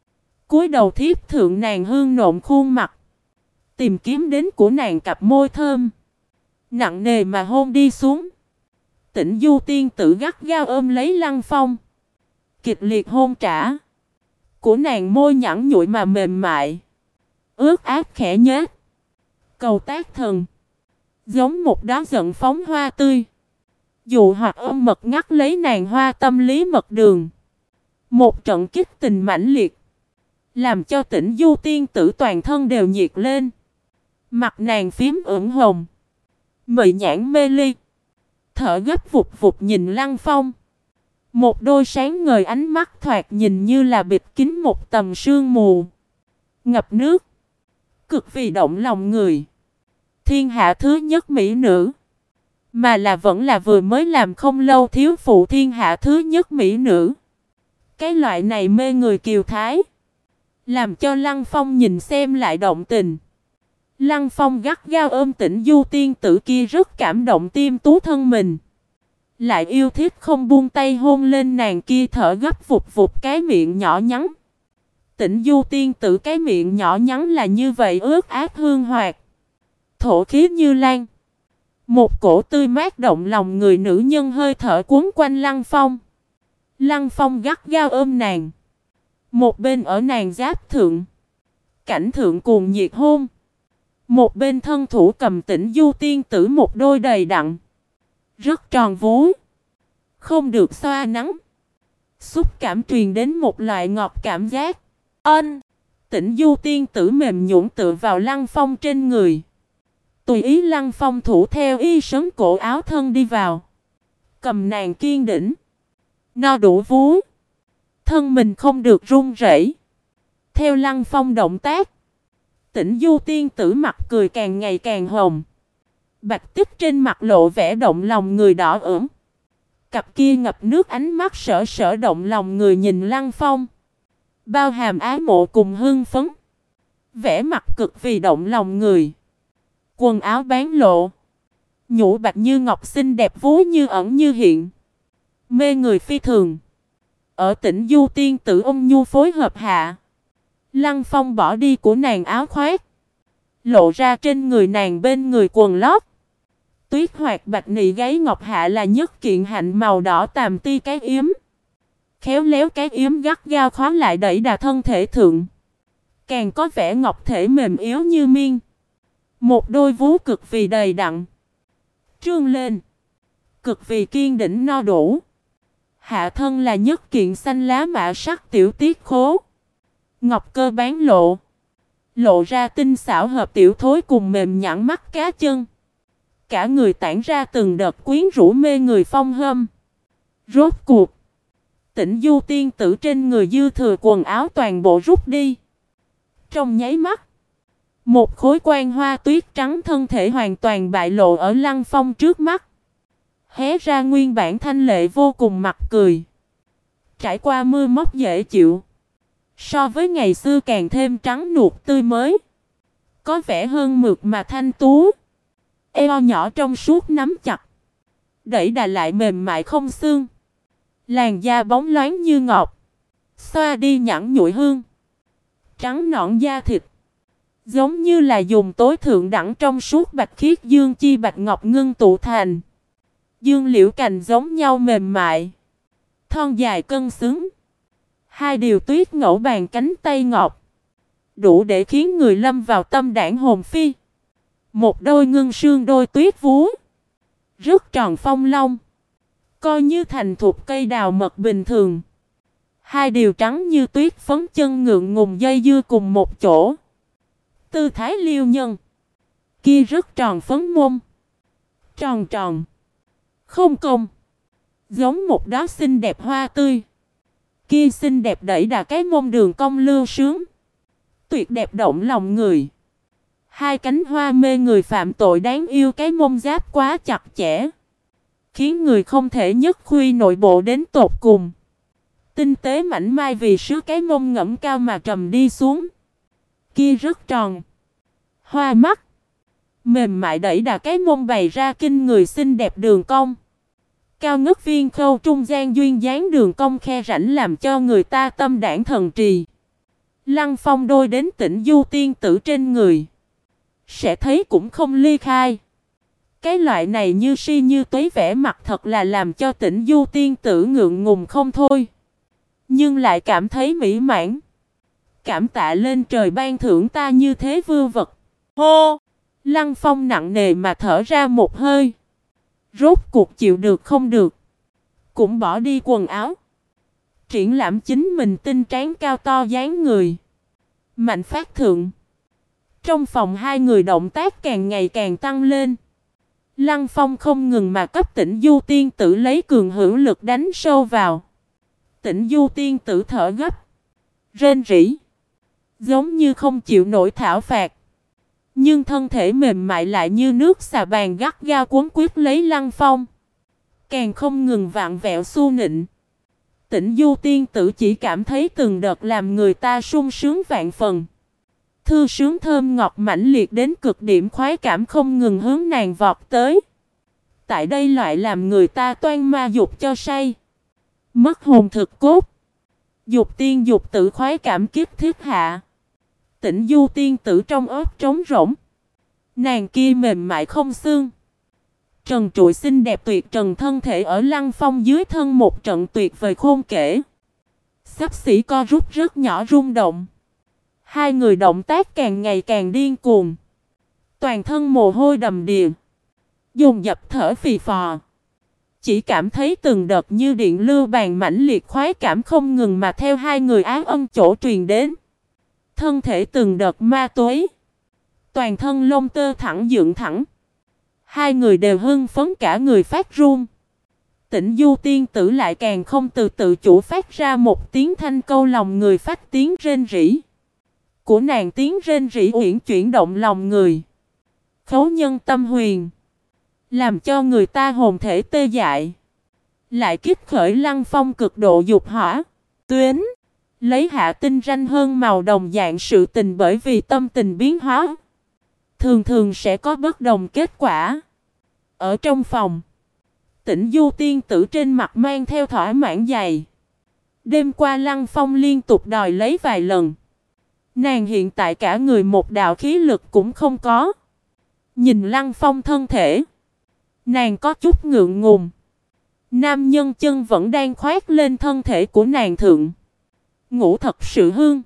Speaker 1: Cúi đầu thiếp thượng nàng hương nộn khuôn mặt. Tìm kiếm đến của nàng cặp môi thơm. Nặng nề mà hôn đi xuống. Tĩnh Du tiên tử gắt gao ôm lấy Lăng Phong. Kịch liệt hôn trả. Của nàng môi nhẵn nhụi mà mềm mại. Ướt át khẽ nhếch. Cầu tác thần. Giống một đóa giận phóng hoa tươi. Dụ hoặc ôm mật ngắt lấy nàng hoa tâm lý mật đường. Một trận kích tình mãnh liệt. Làm cho Tĩnh Du tiên tử toàn thân đều nhiệt lên. Mặt nàng phím ửng hồng. Mị nhãn mê ly. Thở gấp vụt vụt nhìn Lăng Phong. Một đôi sáng ngời ánh mắt thoạt nhìn như là bịt kín một tầng sương mù. Ngập nước. Cực vì động lòng người. Thiên hạ thứ nhất mỹ nữ. Mà là vẫn là vừa mới làm không lâu thiếu phụ thiên hạ thứ nhất mỹ nữ. Cái loại này mê người kiều thái. Làm cho Lăng Phong nhìn xem lại động tình. Lăng Phong gắt gao ôm Tĩnh Du tiên tử kia rất cảm động tim tú thân mình. Lại yêu thích không buông tay hôn lên nàng kia thở gấp vụt vụt cái miệng nhỏ nhắn. Tĩnh Du tiên tử cái miệng nhỏ nhắn là như vậy ướt át hương hoạt. Thổ khí như lan. Một cổ tươi mát động lòng người nữ nhân hơi thở cuốn quanh Lăng Phong. Lăng Phong gắt gao ôm nàng. Một bên ở nàng giáp thượng. Cảnh thượng cuồng nhiệt hôn. Một bên thân thủ cầm Tĩnh Du tiên tử một đôi đầy đặn. Rất tròn vú. Không được xoa nắng. Xúc cảm truyền đến một loại ngọt cảm giác. Tĩnh Du tiên tử mềm nhũn tựa vào Lăng Phong trên người. Tùy ý Lăng Phong thủ theo y sấn cổ áo thân đi vào. Cầm nàng kiên đỉnh. No đủ vú. Thân mình không được run rẩy. Theo Lăng Phong động tác. Tĩnh Du tiên tử mặt cười càng ngày càng hồng. Bạch tích trên mặt lộ vẻ động lòng người đỏ ửng. Cặp kia ngập nước ánh mắt sở sở động lòng người nhìn Lăng Phong. Bao hàm ái mộ cùng hưng phấn. Vẻ mặt cực vì động lòng người. Quần áo bán lộ. Nhũ bạch như ngọc xinh đẹp vú như ẩn như hiện. Mê người phi thường. Ở Tĩnh Du tiên tử ôm nhu phối hợp hạ. Lăng Phong bỏ đi của nàng áo khoác. Lộ ra trên người nàng bên người quần lót. Tuyết hoạt bạch nị gáy ngọc hạ là nhất kiện hạnh màu đỏ tàm ti cái yếm. Khéo léo cái yếm gắt gao khóa lại đẩy đà thân thể thượng. Càng có vẻ ngọc thể mềm yếu như miên. Một đôi vú cực vì đầy đặn. Trương lên. Cực vì kiên đỉnh no đủ. Hạ thân là nhất kiện xanh lá mạ sắc tiểu tiết khố. Ngọc cơ bán lộ. Lộ ra tinh xảo hợp tiểu thối cùng mềm nhẵn mắt cá chân. Cả người tản ra từng đợt quyến rũ mê người phong hâm. Rốt cuộc. Tĩnh Du tiên tử trên người dư thừa quần áo toàn bộ rút đi. Trong nháy mắt. Một khối quan hoa tuyết trắng thân thể hoàn toàn bại lộ ở Lăng Phong trước mắt. Hé ra nguyên bản thanh lệ vô cùng mặt cười. Trải qua mưa móc dễ chịu. So với ngày xưa càng thêm trắng nuột tươi mới. Có vẻ hơn mượt mà thanh tú. Eo nhỏ trong suốt nắm chặt. Đẩy đà lại mềm mại không xương. Làn da bóng loáng như ngọc. Xoa đi nhẵn nhụi hương. Trắng nõn da thịt. Giống như là dùng tối thượng đẳng trong suốt bạch khiết dương chi bạch ngọc ngưng tụ thành. Dương liễu cành giống nhau mềm mại. Thon dài cân xứng. Hai điều tuyết ngẫu bàn cánh tay ngọc. Đủ để khiến người lâm vào tâm đảng hồn phi. Một đôi ngưng sương đôi tuyết vú. Rất tròn phong long. Coi như thành thục cây đào mật bình thường. Hai điều trắng như tuyết phấn chân ngượng ngùng dây dưa cùng một chỗ. Tư thái liêu nhân. Kia rất tròn phấn mông. Tròn tròn. Không công. Giống một đóa xinh đẹp hoa tươi. Kia xinh đẹp đẩy đà cái mông đường cong lưu sướng. Tuyệt đẹp động lòng người. Hai cánh hoa mê người phạm tội đáng yêu cái mông giáp quá chặt chẽ. Khiến người không thể nhất khuy nội bộ đến tột cùng. Tinh tế mảnh mai vì sứ cái mông ngẫm cao mà trầm đi xuống. Kia rất tròn. Hoa mắt. Mềm mại đẩy đà cái mông bày ra kinh người xinh đẹp đường cong. Cao ngất viên khâu trung gian duyên dáng đường cong khe rãnh làm cho người ta tâm đảng thần trì. Lăng Phong đôi đến Tĩnh Du tiên tử trên người. Sẽ thấy cũng không ly khai. Cái loại này như si như tuế vẻ mặt thật là làm cho Tĩnh Du tiên tử ngượng ngùng không thôi. Nhưng lại cảm thấy mỹ mãn. Cảm tạ lên trời ban thưởng ta như thế vưu vật. Hô! Lăng Phong nặng nề mà thở ra một hơi. Rốt cuộc chịu được không được. Cũng bỏ đi quần áo. Triển lãm chính mình tinh tráng cao to dáng người. Mạnh phát thượng. Trong phòng hai người động tác càng ngày càng tăng lên. Lăng Phong không ngừng mà cấp Tĩnh Du tiên tử lấy cường hữu lực đánh sâu vào. Tĩnh Du tiên tử thở gấp. Rên rỉ. Giống như không chịu nổi thảo phạt. Nhưng thân thể mềm mại lại như nước xà bàn gắt gao cuốn quyết lấy Lăng Phong. Càng không ngừng vặn vẹo xu nịnh. Tĩnh Du tiên tử chỉ cảm thấy từng đợt làm người ta sung sướng vạn phần. Thư sướng thơm ngọt mãnh liệt đến cực điểm khoái cảm không ngừng hướng nàng vọt tới. Tại đây loại làm người ta toan ma dục cho say. Mất hồn thực cốt. Dục tiên dục tử khoái cảm kiếp thiết hạ. Tĩnh Du tiên tử trong ớt trống rỗng. Nàng kia mềm mại không xương. Trần trụi xinh đẹp tuyệt trần thân thể ở Lăng Phong dưới thân một trận tuyệt vời khôn kể. Xấp xỉ co rút rất nhỏ rung động. Hai người động tác càng ngày càng điên cuồng. Toàn thân mồ hôi đầm đìa. Dồn dập thở phì phò. Chỉ cảm thấy từng đợt như điện lưu bàn mãnh liệt khoái cảm không ngừng mà theo hai người ái ân chỗ truyền đến. Thân thể từng đợt ma túy. Toàn thân lông tơ thẳng dựng thẳng. Hai người đều hưng phấn cả người phát run. Tĩnh Du tiên tử lại càng không từ tự chủ phát ra một tiếng thanh câu lòng người phát tiếng rên rỉ. Của nàng tiếng rên rỉ uyển chuyển động lòng người. Khấu nhân tâm huyền. Làm cho người ta hồn thể tê dại. Lại kích khởi Lăng Phong cực độ dục hỏa. Tuyến. Lấy hạ tinh ranh hơn màu đồng dạng sự tình bởi vì tâm tình biến hóa. Thường thường sẽ có bất đồng kết quả. Ở trong phòng. Tĩnh Du tiên tử trên mặt mang theo thỏa mãn dày. Đêm qua Lăng Phong liên tục đòi lấy vài lần. Nàng hiện tại cả người một đạo khí lực cũng không có. Nhìn Lăng Phong thân thể. Nàng có chút ngượng ngùng. Nam nhân chân vẫn đang khoét lên thân thể của nàng thượng. Ngủ thật sự hương.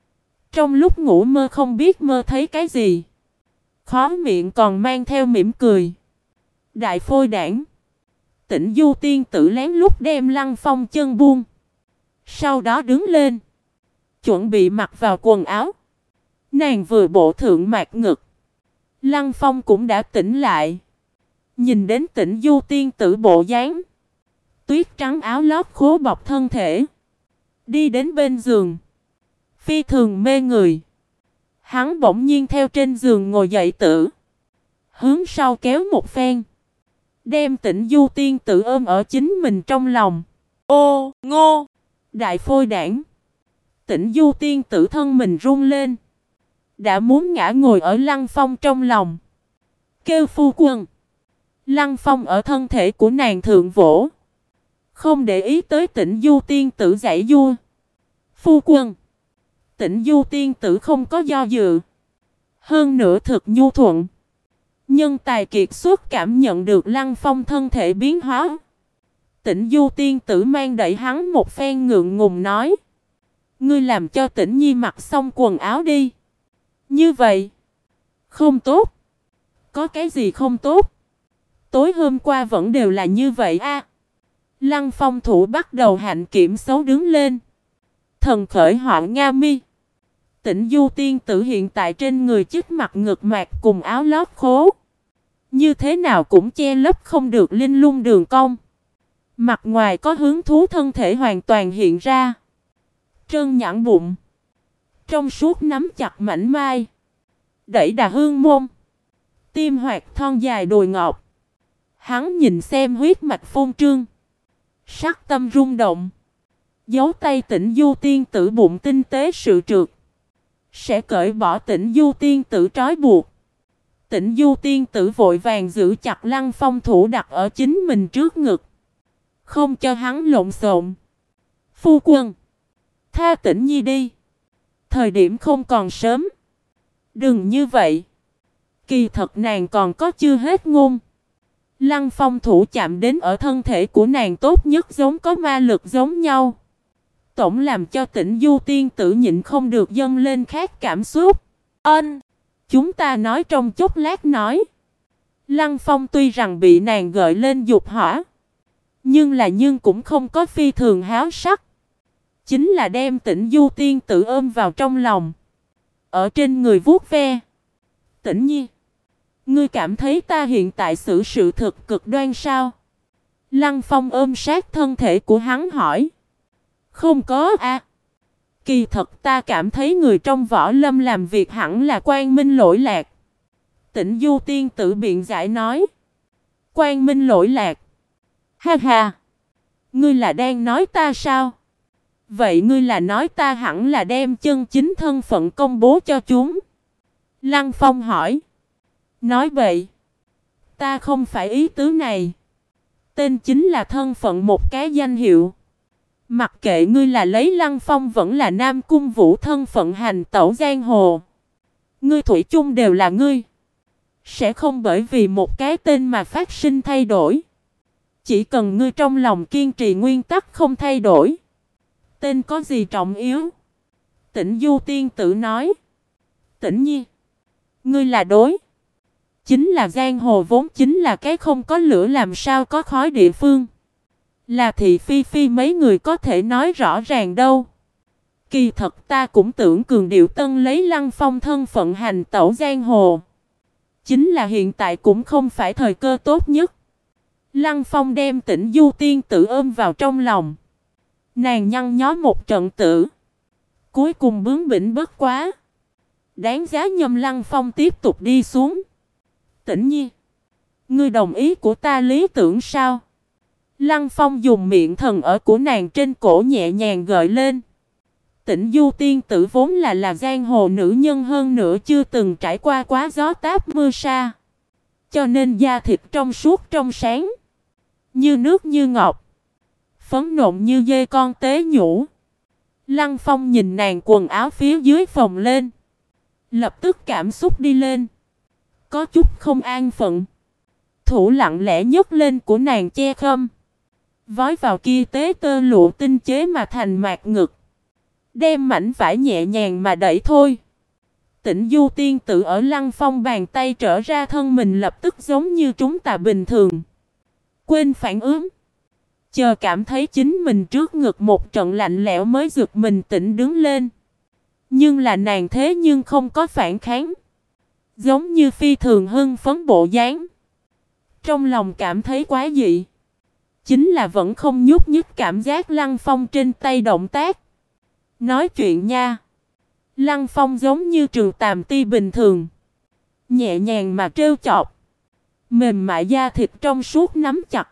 Speaker 1: Trong lúc ngủ mơ không biết mơ thấy cái gì. Khóe miệng còn mang theo mỉm cười. Đại phôi đảng. Tĩnh Du tiên tử lén lút đem Lăng Phong chân buông. Sau đó đứng lên. Chuẩn bị mặc vào quần áo. Nàng vừa bộ thượng mạc ngực. Lăng Phong cũng đã tỉnh lại. Nhìn đến Tĩnh Du tiên tử bộ dáng. Tuyết trắng áo lót khố bọc thân thể. Đi đến bên giường. Phi thường mê người. Hắn bỗng nhiên theo trên giường ngồi dậy tử. Hướng sau kéo một phen. Đem Tĩnh Du tiên tử ôm ở chính mình trong lòng. Ô ngô. Đại phôi đảng. Tĩnh Du tiên tử thân mình run lên. Đã muốn ngã ngồi ở Lăng Phong trong lòng. Kêu phu quân. Lăng Phong ở thân thể của nàng thượng vỗ. Không để ý tới Tĩnh Du tiên tử giãy giụa. Phu quân. Tĩnh Du tiên tử không có do dự. Hơn nữa thực nhu thuận. Nhân tài kiệt xuất cảm nhận được Lăng Phong thân thể biến hóa. Tĩnh Du tiên tử mang đẩy hắn một phen ngượng ngùng nói. Ngươi làm cho Tĩnh Nhi mặc xong quần áo đi. Như vậy. Không tốt. Có cái gì không tốt? Tối hôm qua vẫn đều là như vậy a. Lăng Phong thủ bắt đầu hạnh kiểm xấu đứng lên. Thần khởi họa Nga mi. Tĩnh Du tiên tử hiện tại trên người chích mặt ngực mạc cùng áo lót khố. Như thế nào cũng che lấp không được linh lung đường cong. Mặt ngoài có hứng thú thân thể hoàn toàn hiện ra. Trơn nhẵn bụng. Trong suốt nắm chặt mảnh mai. Đẩy đà hương môn. Tim hoạt thon dài đùi ngọc. Hắn nhìn xem huyết mạch phun trương. Sắc tâm rung động. Giấu tay Tĩnh Du tiên tử bụng tinh tế sự trượt. Sẽ cởi bỏ Tĩnh Du tiên tử trói buộc. Tĩnh Du tiên tử vội vàng giữ chặt Lăng Phong thủ đặt ở chính mình trước ngực. Không cho hắn lộn xộn. Phu quân. Tha Tĩnh Nhi đi. Thời điểm không còn sớm. Đừng như vậy. Kỳ thật nàng còn có chưa hết ngôn. Lăng Phong thủ chạm đến ở thân thể của nàng tốt nhất giống có ma lực giống nhau. Tổng làm cho Tĩnh Du tiên tử nhịn không được dâng lên khác cảm xúc. Chúng ta nói trong chốc lát nói. Lăng Phong tuy rằng bị nàng gợi lên dục hỏa. Nhưng cũng không có phi thường háo sắc. Chính là đem Tĩnh Du tiên tử ôm vào trong lòng. Ở trên người vuốt ve. Tĩnh Nhi. Ngươi cảm thấy ta hiện tại xử sự thực cực đoan sao? Lăng Phong ôm sát thân thể của hắn hỏi. Không có a. Kỳ thật ta cảm thấy người trong võ lâm làm việc hẳn là quang minh lỗi lạc. Tĩnh Du tiên tử biện giải nói. Quang minh lỗi lạc. Ha ha. Ngươi là đang nói ta sao? Vậy ngươi là nói ta hẳn là đem chân chính thân phận công bố cho chúng. Lăng Phong hỏi. Nói vậy. Ta không phải ý tứ này. Tên chính là thân phận một cái danh hiệu. Mặc kệ ngươi là lấy Lăng Phong vẫn là Nam Cung Vũ thân phận hành tẩu giang hồ. Ngươi thủy chung đều là ngươi. Sẽ không bởi vì một cái tên mà phát sinh thay đổi. Chỉ cần ngươi trong lòng kiên trì nguyên tắc không thay đổi. Tên có gì trọng yếu? Tĩnh Du tiên tử nói. Tĩnh Nhi. Ngươi là đối. Chính là giang hồ vốn chính là cái không có lửa làm sao có khói địa phương. Là thị phi phi mấy người có thể nói rõ ràng đâu. Kỳ thật ta cũng tưởng Cường Điệu Tân lấy Lăng Phong thân phận hành tẩu giang hồ. Chính là hiện tại cũng không phải thời cơ tốt nhất. Lăng Phong đem Tĩnh Du tiên tử ôm vào trong lòng. Nàng nhăn nhó một trận tử. Cuối cùng bướng bỉnh bất quá. Đáng giá nhầm Lăng Phong tiếp tục đi xuống. Tĩnh Nhi. Ngươi đồng ý của ta lý tưởng sao? Lăng Phong dùng miệng thần ở của nàng trên cổ nhẹ nhàng gợi lên. Tĩnh Du tiên tử vốn là giang hồ nữ nhân hơn nữa chưa từng trải qua quá gió táp mưa sa. Cho nên da thịt trong suốt trong sáng. Như nước như ngọc. Phấn nộn như dê con tế nhũ. Lăng Phong nhìn nàng quần áo phía dưới phồng lên. Lập tức cảm xúc đi lên. Có chút không an phận. Thủ lặng lẽ nhấc lên của nàng che khâm. Vói vào kia tế tơ lụa tinh chế mà thành mạc ngực. Đem mảnh vải nhẹ nhàng mà đẩy thôi. Tĩnh Du tiên tử ở Lăng Phong bàn tay trở ra thân mình lập tức giống như chúng ta bình thường. Quên phản ứng. Chờ cảm thấy chính mình trước ngực một trận lạnh lẽo mới giật mình tỉnh đứng lên. Nhưng là nàng thế nhưng không có phản kháng. Giống như phi thường hưng phấn bộ dáng. Trong lòng cảm thấy quá dị. Chính là vẫn không nhúc nhích cảm giác Lăng Phong trên tay động tác. Nói chuyện nha. Lăng Phong giống như Trường Tàm Ti bình thường. Nhẹ nhàng mà trêu chọc. Mềm mại da thịt trong suốt nắm chặt.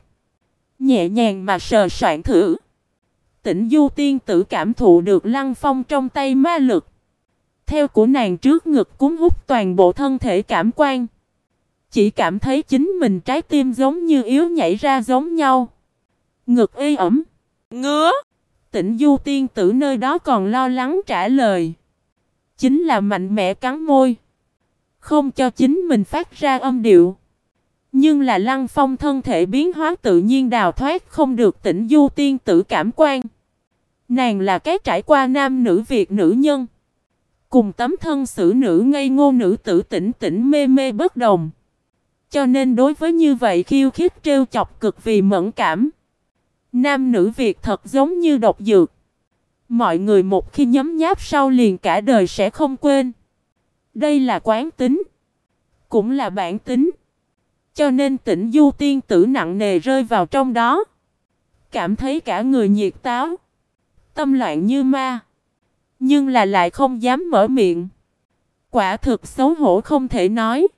Speaker 1: Nhẹ nhàng mà sờ soạn thử. Tĩnh Du tiên tử cảm thụ được Lăng Phong trong tay ma lực. Theo của nàng trước ngực cuốn hút toàn bộ thân thể cảm quan. Chỉ cảm thấy chính mình trái tim giống như yếu nhảy ra giống nhau. Ngực ê ẩm. Ngứa. Tĩnh Du tiên tử nơi đó còn lo lắng trả lời. Chính là mạnh mẽ cắn môi. Không cho chính mình phát ra âm điệu. Nhưng là Lăng Phong thân thể biến hóa tự nhiên đào thoát không được Tĩnh Du tiên tử cảm quan. Nàng là cái trải qua nam nữ Việt nữ nhân. Cùng tấm thân xử nữ ngây ngô nữ tử tỉnh tỉnh mê mê bất đồng. Cho nên đối với như vậy khiêu khích trêu chọc cực vì mẫn cảm. Nam nữ Việt thật giống như độc dược. Mọi người một khi nhấm nháp sau liền cả đời sẽ không quên. Đây là quán tính. Cũng là bản tính. Cho nên Tĩnh Du tiên tử nặng nề rơi vào trong đó. Cảm thấy cả người nhiệt táo. Tâm loạn như ma. Nhưng là lại không dám mở miệng. Quả thực xấu hổ không thể nói.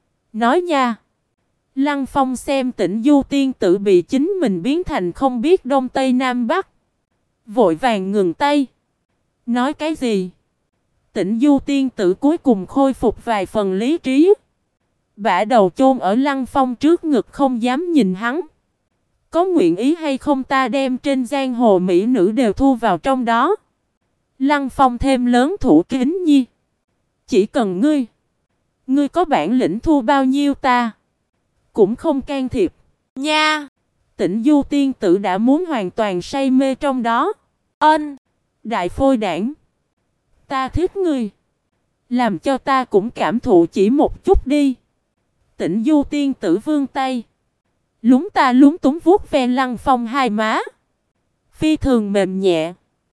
Speaker 1: Nói nha. Lăng Phong xem Tĩnh Du tiên tử bị chính mình biến thành không biết đông tây nam bắc. Vội vàng ngừng tay. Nói cái gì? Tĩnh Du tiên tử cuối cùng khôi phục vài phần lý trí. Bả đầu chôn ở Lăng Phong trước ngực không dám nhìn hắn. Có nguyện ý hay không ta đem trên giang hồ mỹ nữ đều thu vào trong đó. Lăng Phong thêm lớn thủ kính nhi. Chỉ cần ngươi. Ngươi có bản lĩnh thu bao nhiêu ta. Cũng không can thiệp. Nha. Tĩnh Du tiên tử đã muốn hoàn toàn say mê trong đó. Đại phôi đảng. Ta thích ngươi. Làm cho ta cũng cảm thụ chỉ một chút đi. Tĩnh Du tiên tử vươn tay. Lúng ta lúng túng vuốt ve Lăng Phong hai má. Phi thường mềm nhẹ.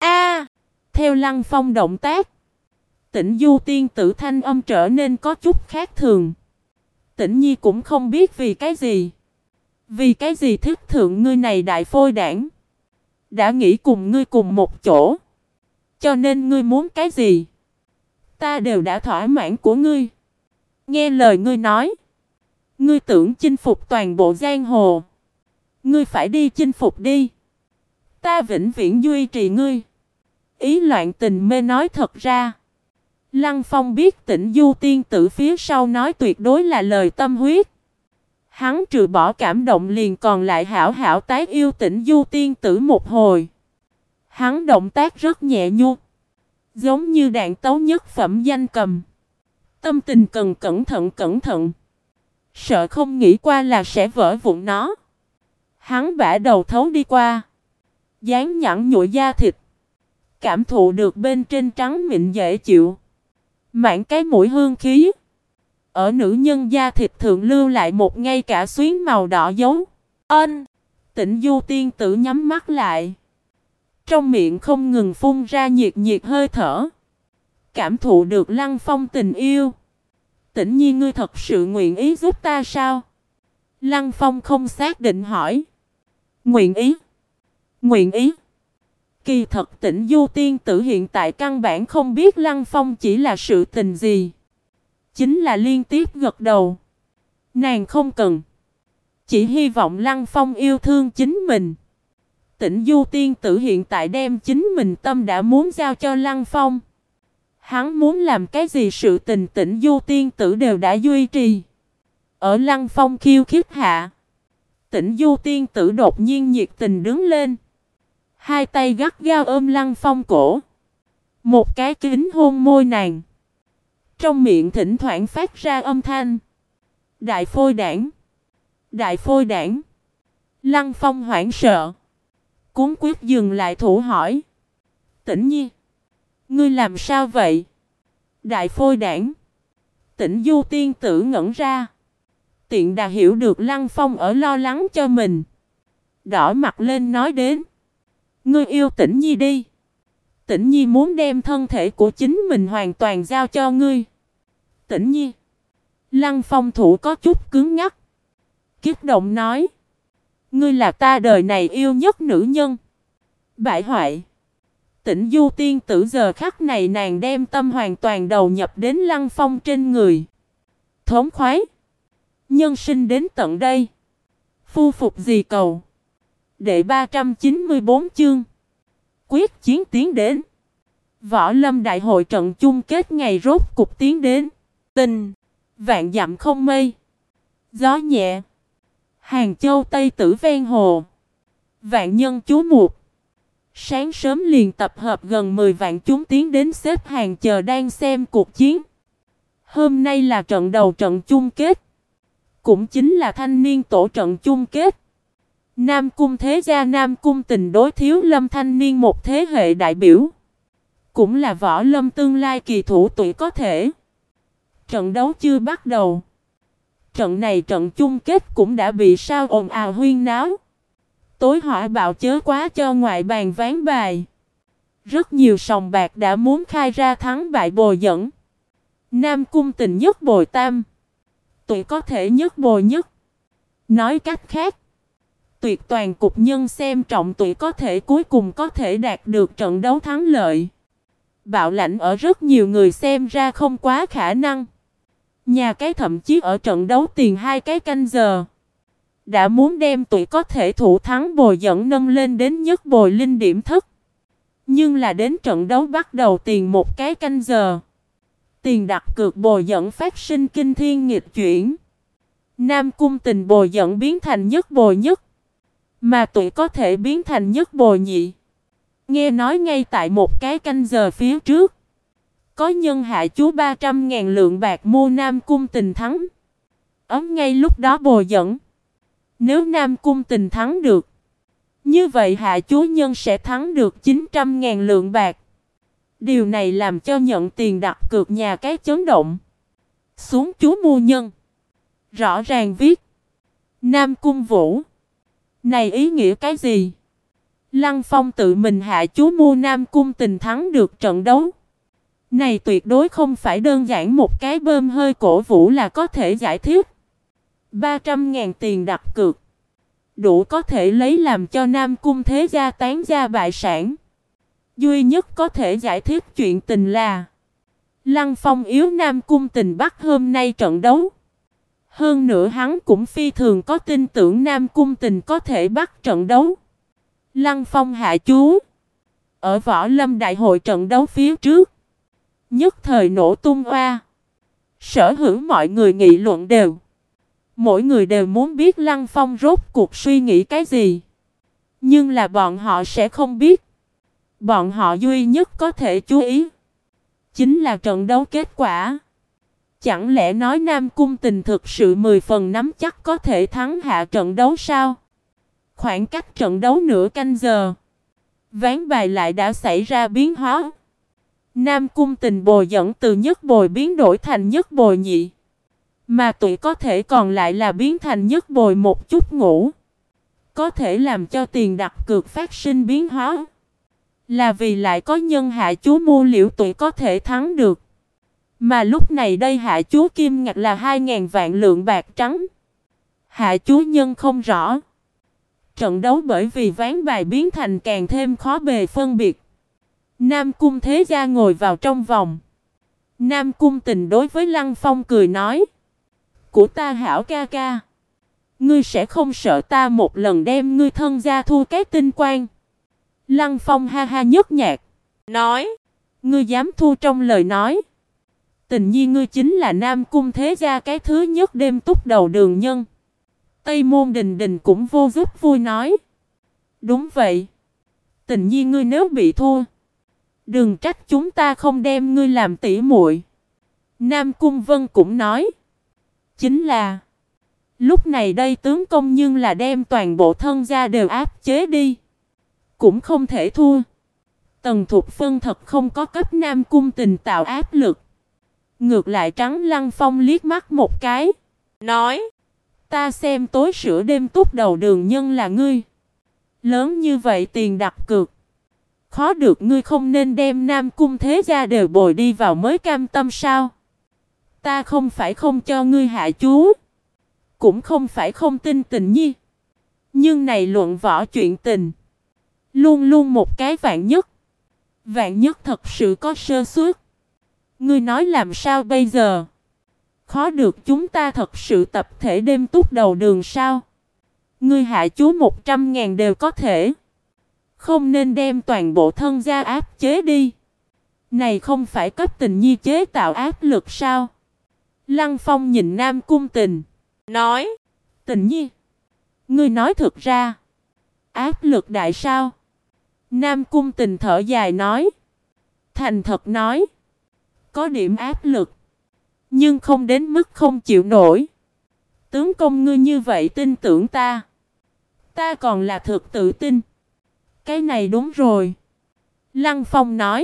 Speaker 1: Theo Lăng Phong động tác. Tĩnh Du tiên tử thanh âm trở nên có chút khác thường. Tĩnh Nhi cũng không biết vì cái gì. Vì cái gì thích thượng ngươi này đại phôi đảng. Đã nghĩ cùng ngươi cùng một chỗ. Cho nên ngươi muốn cái gì. Ta đều đã thỏa mãn của ngươi. Nghe lời ngươi nói. Ngươi tưởng chinh phục toàn bộ giang hồ. Ngươi phải đi chinh phục đi. Ta vĩnh viễn duy trì ngươi. Ý loạn tình mê nói thật ra. Lăng Phong biết Tĩnh Du tiên tử phía sau nói tuyệt đối là lời tâm huyết. Hắn trừ bỏ cảm động liền còn lại hảo hảo tái yêu Tĩnh Du tiên tử một hồi. Hắn động tác rất nhẹ nhu. Giống như đạn tấu nhất phẩm danh cầm. Tâm tình cần cẩn thận. Sợ không nghĩ qua là sẽ vỡ vụn nó. Hắn bả đầu thấu đi qua. Dán nhẵn nhụi da thịt. Cảm thụ được bên trên trắng mịn dễ chịu. Mảng cái mũi hương khí. Ở nữ nhân da thịt thượng lưu lại một ngay cả xuyến màu đỏ dấu. Tĩnh Du tiên tử nhắm mắt lại. Trong miệng không ngừng phun ra nhiệt nhiệt hơi thở. Cảm thụ được Lăng Phong tình yêu. Tĩnh Nhi ngươi thật sự nguyện ý giúp ta sao? Lăng Phong không xác định hỏi. Nguyện ý. Nguyện ý. Kỳ thật Tĩnh Du tiên tử hiện tại căn bản không biết Lăng Phong chỉ là sự tình gì. Chính là liên tiếp gật đầu. Nàng không cần. Chỉ hy vọng Lăng Phong yêu thương chính mình. Tĩnh Du tiên tử hiện tại đem chính mình tâm đã muốn giao cho Lăng Phong. Hắn muốn làm cái gì sự tình Tĩnh Du tiên tử đều đã duy trì. Ở Lăng Phong khiêu khích hạ. Tĩnh Du tiên tử đột nhiên nhiệt tình đứng lên. Hai tay gắt gao ôm Lăng Phong cổ. Một cái kính hôn môi nàng. Trong miệng thỉnh thoảng phát ra âm thanh. Đại phôi đảng. Đại phôi đảng. Lăng Phong hoảng sợ. Cuốn quyết dừng lại thủ hỏi. Tĩnh Nhi. Ngươi làm sao vậy? Đại phôi đảng. Tĩnh Du tiên tử ngẩn ra. Tiện đà hiểu được Lăng Phong ở lo lắng cho mình. đỏ mặt lên nói đến. Ngươi yêu Tĩnh Nhi đi. Tĩnh Nhi muốn đem thân thể của chính mình hoàn toàn giao cho ngươi. Tĩnh Nhi. Lăng Phong thủ có chút cứng ngắc. Kích động nói. Ngươi là ta đời này yêu nhất nữ nhân. Bại hoại. Tĩnh Du tiên tử giờ khắc này nàng đem tâm hoàn toàn đầu nhập đến Lăng Phong trên người. Thống khoái. Nhân sinh đến tận đây. Phu phục gì cầu. Đệ 394 chương. Quyết chiến tiến đến. Võ Lâm Đại hội trận chung kết ngày rốt cục tiến đến. Tình. Vạn dặm không mây. Gió nhẹ. Hàng Châu Tây Tử ven hồ. Vạn nhân chú mục. Sáng sớm liền tập hợp gần 10 vạn chúng tiến đến xếp hàng chờ đang xem cuộc chiến. Hôm nay là trận đầu trận chung kết. Cũng chính là thanh niên tổ trận chung kết. Nam Cung Thế Gia Nam Cung Tình đối Thiếu Lâm thanh niên một thế hệ đại biểu. Cũng là võ lâm tương lai kỳ thủ tuổi có thể. Trận đấu chưa bắt đầu. Trận này trận chung kết cũng đã bị sao ồn ào huyên náo. Tối hỏa bạo chớ quá cho ngoại bàn ván bài. Rất nhiều sòng bạc đã muốn khai ra thắng bại bồi dẫn. Nam Cung Tình nhất bồi tam. Tuổi có thể nhất bồi nhất. Nói cách khác. Tuyệt toàn cục nhân xem trọng tuổi có thể cuối cùng có thể đạt được trận đấu thắng lợi. Bạo lãnh ở rất nhiều người xem ra không quá khả năng. Nhà cái thậm chí ở trận đấu tiền 2 cái canh giờ. Đã muốn đem tuổi có thể thủ thắng bồi dẫn nâng lên đến nhất bồi linh điểm thất. Nhưng là đến trận đấu bắt đầu tiền 1 cái canh giờ. Tiền đặt cược bồi dẫn phát sinh kinh thiên nghịch chuyển. Nam Cung Tình bồi dẫn biến thành nhất bồi nhất. Mà tuổi có thể biến thành nhất bồi nhị. Nghe nói ngay tại 1 cái canh giờ phía trước. Có nhân hạ chú 300.000 lượng bạc mua Nam Cung Tình thắng. Ấm ngay lúc đó bồi dẫn. Nếu Nam Cung Tình thắng được. Như vậy hạ chú nhân sẽ thắng được 900.000 lượng bạc. Điều này làm cho nhận tiền đặt cược nhà cái chấn động. Xuống chú mua nhân. Rõ ràng viết. Nam Cung Vũ. Này ý nghĩa cái gì? Lăng Phong tự mình hạ chú mua Nam Cung Tình thắng được trận đấu. Này tuyệt đối không phải đơn giản một cái bơm hơi cổ vũ là có thể giải thích. 300.000 tiền đặt cược. Đủ có thể lấy làm cho Nam Cung Thế Gia tán gia bại sản. Duy nhất có thể giải thích chuyện tình là Lăng Phong yếu Nam Cung Tình bắt hôm nay trận đấu. Hơn nữa hắn cũng phi thường có tin tưởng Nam Cung Tình có thể bắt trận đấu. Lăng Phong hạ chú. Ở Võ Lâm Đại hội trận đấu phía trước. Nhất thời nổ tung oa. Sở hữu mọi người nghị luận đều. Mỗi người đều muốn biết Lăng Phong rốt cuộc suy nghĩ cái gì. Nhưng là bọn họ sẽ không biết. Bọn họ duy nhất có thể chú ý. Chính là trận đấu kết quả. Chẳng lẽ nói Nam Cung Tình thực sự 10 phần nắm chắc có thể thắng hạ trận đấu sao? Khoảng cách trận đấu nửa canh giờ. Ván bài lại đã xảy ra biến hóa. Nam Cung Tình bồi dẫn từ nhất bồi biến đổi thành nhất bồi nhị. Mà tuổi có thể còn lại là biến thành nhất bồi một chút ngủ. Có thể làm cho tiền đặt cược phát sinh biến hóa. Là vì lại có nhân hạ chú mua liễu tuổi có thể thắng được. Mà lúc này đây hạ chú kim ngạch là 2.000 vạn lượng bạc trắng. Hạ chú nhân không rõ. Trận đấu bởi vì ván bài biến thành càng thêm khó bề phân biệt. Nam Cung Thế Gia ngồi vào trong vòng. Nam Cung Tình đối với Lăng Phong cười nói. Của ta hảo ca ca. Ngươi sẽ không sợ ta một lần đem ngươi thân gia thua cái tinh quang. Lăng Phong ha ha nhếch nhạc. Nói. Ngươi dám thua trong lời nói. Tình nhi ngươi chính là Nam Cung Thế Gia cái thứ nhất đêm túc đầu đường nhân. Tây Môn Đình Đình cũng vô giúp vui nói. Đúng vậy. Tình nhi ngươi nếu bị thua. Đừng trách chúng ta không đem ngươi làm tỉ muội. Nam Cung Vân cũng nói. Chính là. Lúc này đây tướng công nhưng là đem toàn bộ thân gia đều áp chế đi. Cũng không thể thua. Tần Thục Phân thật không có cấp Nam Cung Tình tạo áp lực. Ngược lại trắng Lăng Phong liếc mắt một cái. Nói. Ta xem tối sửa đêm túc đầu đường nhân là ngươi. Lớn như vậy tiền đặt cược. Khó được ngươi không nên đem Nam Cung thế gia đều bồi đi vào mới cam tâm sao? Ta không phải không cho ngươi hạ chú. Cũng không phải không tin Tình Nhi. Nhưng này luận võ chuyện tình. Luôn luôn một cái vạn nhất. Vạn nhất thật sự có sơ suất. Ngươi nói làm sao bây giờ? Khó được chúng ta thật sự tập thể đêm túc đầu đường sao? Ngươi hạ chú 100.000 đều có thể. Không nên đem toàn bộ thân gia áp chế đi. Này không phải cấp Tình Nhi chế tạo áp lực sao? Lăng Phong nhìn Nam Cung Tình. Nói. Tình Nhi. Ngươi nói thực ra. Áp lực đại sao? Nam Cung Tình thở dài nói. Thành thật nói. Có điểm áp lực. Nhưng không đến mức không chịu nổi. Tướng công ngươi như vậy tin tưởng ta. Ta còn là thực tự tin. Cái này đúng rồi. Lăng Phong nói.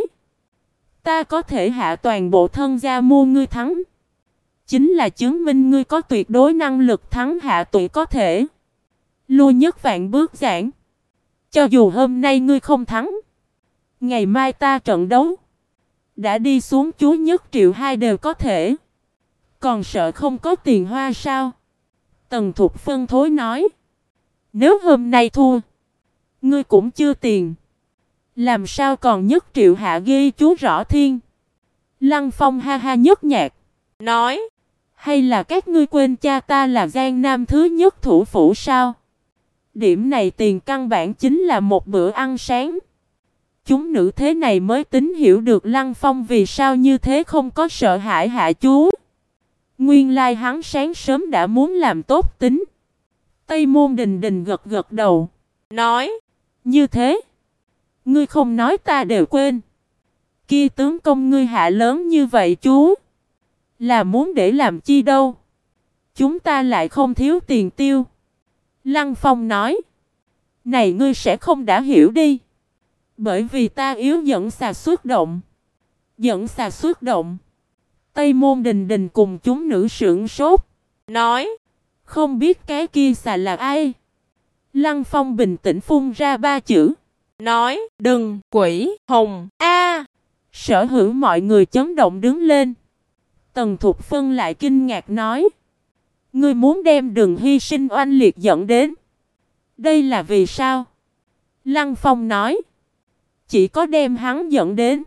Speaker 1: Ta có thể hạ toàn bộ thân gia mua ngươi thắng. Chính là chứng minh ngươi có tuyệt đối năng lực thắng hạ tụi có thể. Lui nhất vạn bước giảng. Cho dù hôm nay ngươi không thắng. Ngày mai ta trận đấu. Đã đi xuống chúa nhất triệu hai đều có thể. Còn sợ không có tiền hoa sao? Tần Thục phân thối nói. Nếu hôm nay thua. Ngươi cũng chưa tiền. Làm sao còn nhất triệu hạ ghi chú rõ thiên? Lăng Phong ha ha nhất nhạc. Nói. Hay là các ngươi quên cha ta là Giang Nam thứ nhất thủ phủ sao? Điểm này tiền căn bản chính là một bữa ăn sáng. Chúng nữ thế này mới tính hiểu được Lăng Phong vì sao như thế không có sợ hãi hạ chú. Nguyên lai hắn sáng sớm đã muốn làm tốt tính. Tây Môn Đình Đình gật gật đầu. Nói. Như thế. Ngươi không nói ta đều quên. Kia tướng công ngươi hạ lớn như vậy chú. Là muốn để làm chi đâu. Chúng ta lại không thiếu tiền tiêu. Lăng Phong nói. Này ngươi sẽ không đã hiểu đi. Bởi vì ta yếu dẫn xà xuất động. Dẫn xà xuất động. Tây Môn Đình Đình cùng chúng nữ sững sốt. Nói. Không biết cái kia xà là ai. Lăng Phong bình tĩnh phun ra ba chữ. Nói. Đừng quỷ hồng a. Sở hữu mọi người chấn động đứng lên. Tần Thục Phân lại kinh ngạc nói. Ngươi muốn đem Đường Hy Sinh oanh liệt dẫn đến. Đây là vì sao? Lăng Phong nói. Chỉ có đem hắn dẫn đến.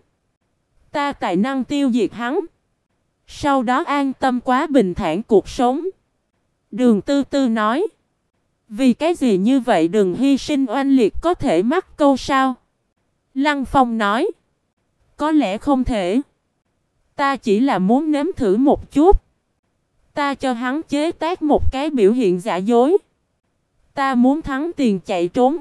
Speaker 1: Ta tài năng tiêu diệt hắn. Sau đó an tâm quá bình thản cuộc sống. Đường Tư Tư nói. Vì cái gì như vậy Đường Hy Sinh oanh liệt có thể mắc câu sao? Lăng Phong nói. Có lẽ không thể. Ta chỉ là muốn nếm thử một chút. Ta cho hắn chế tác một cái biểu hiện giả dối. Ta muốn thắng tiền chạy trốn.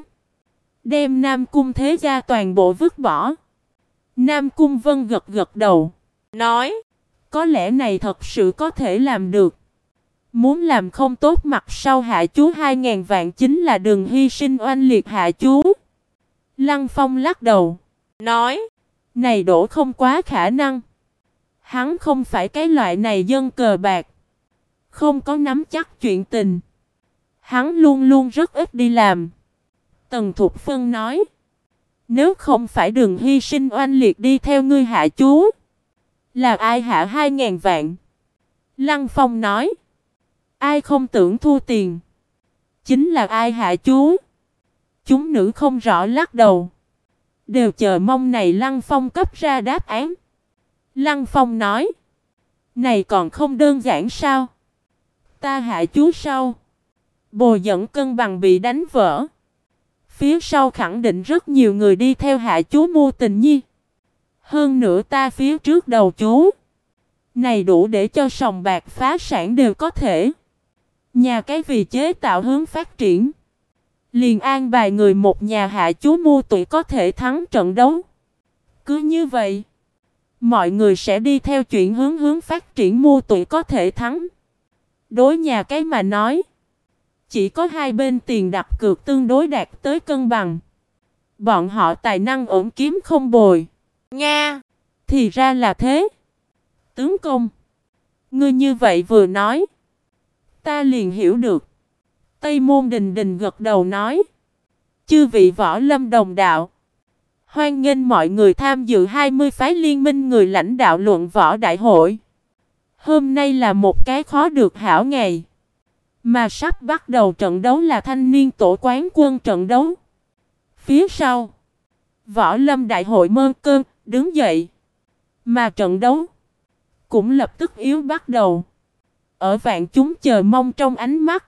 Speaker 1: Đem Nam Cung thế gia toàn bộ vứt bỏ. Nam Cung Vân gật gật đầu. Nói. Có lẽ này thật sự có thể làm được. Muốn làm không tốt mặt sau hạ chú 2.000 vạn chính là Đường Hy Sinh oanh liệt hạ chú. Lăng Phong lắc đầu. Nói. Này đổ không quá khả năng. Hắn không phải cái loại này dân cờ bạc. Không có nắm chắc chuyện tình. Hắn luôn luôn rất ít đi làm. Tần Thục Phân nói. Nếu không phải Đường Hy Sinh oanh liệt đi theo ngươi hạ chú. Là ai hạ 2.000 vạn? Lăng Phong nói. Ai không tưởng thua tiền. Chính là ai hạ chú. Chúng nữ không rõ lắc đầu. Đều chờ mong này Lăng Phong cấp ra đáp án. Lăng Phong nói. Này còn không đơn giản sao? Ta hạ chú sau. Bồi dẫn cân bằng bị đánh vỡ. Phía sau khẳng định rất nhiều người đi theo hạ chú mua Tình Nhi. Hơn nữa ta phía trước đầu chú. Này đủ để cho sòng bạc phá sản đều có thể. Nhà cái vì chế tạo hướng phát triển. Liền an bài người một nhà hạ chú mua tụi có thể thắng trận đấu. Cứ như vậy. Mọi người sẽ đi theo chuyện hướng phát triển mua tụi có thể thắng. Đối nhà cái mà nói. Chỉ có hai bên tiền đặt cược tương đối đạt tới cân bằng. Bọn họ tài năng ổn kiếm không bồi. Nga. Thì ra là thế. Tướng công. Ngươi như vậy vừa nói. Ta liền hiểu được. Tây Môn Đình Đình gật đầu nói. Chư vị võ lâm đồng đạo, hoan nghênh mọi người tham dự 20 phái liên minh người lãnh đạo luận võ đại hội. Hôm nay là một cái khó được hảo ngày, mà sắp bắt đầu trận đấu là thanh niên tổ quán quân trận đấu. Phía sau, võ lâm đại hội Mơ Cơn đứng dậy, mà trận đấu cũng lập tức yếu bắt đầu. Ở vạn chúng chờ mong trong ánh mắt,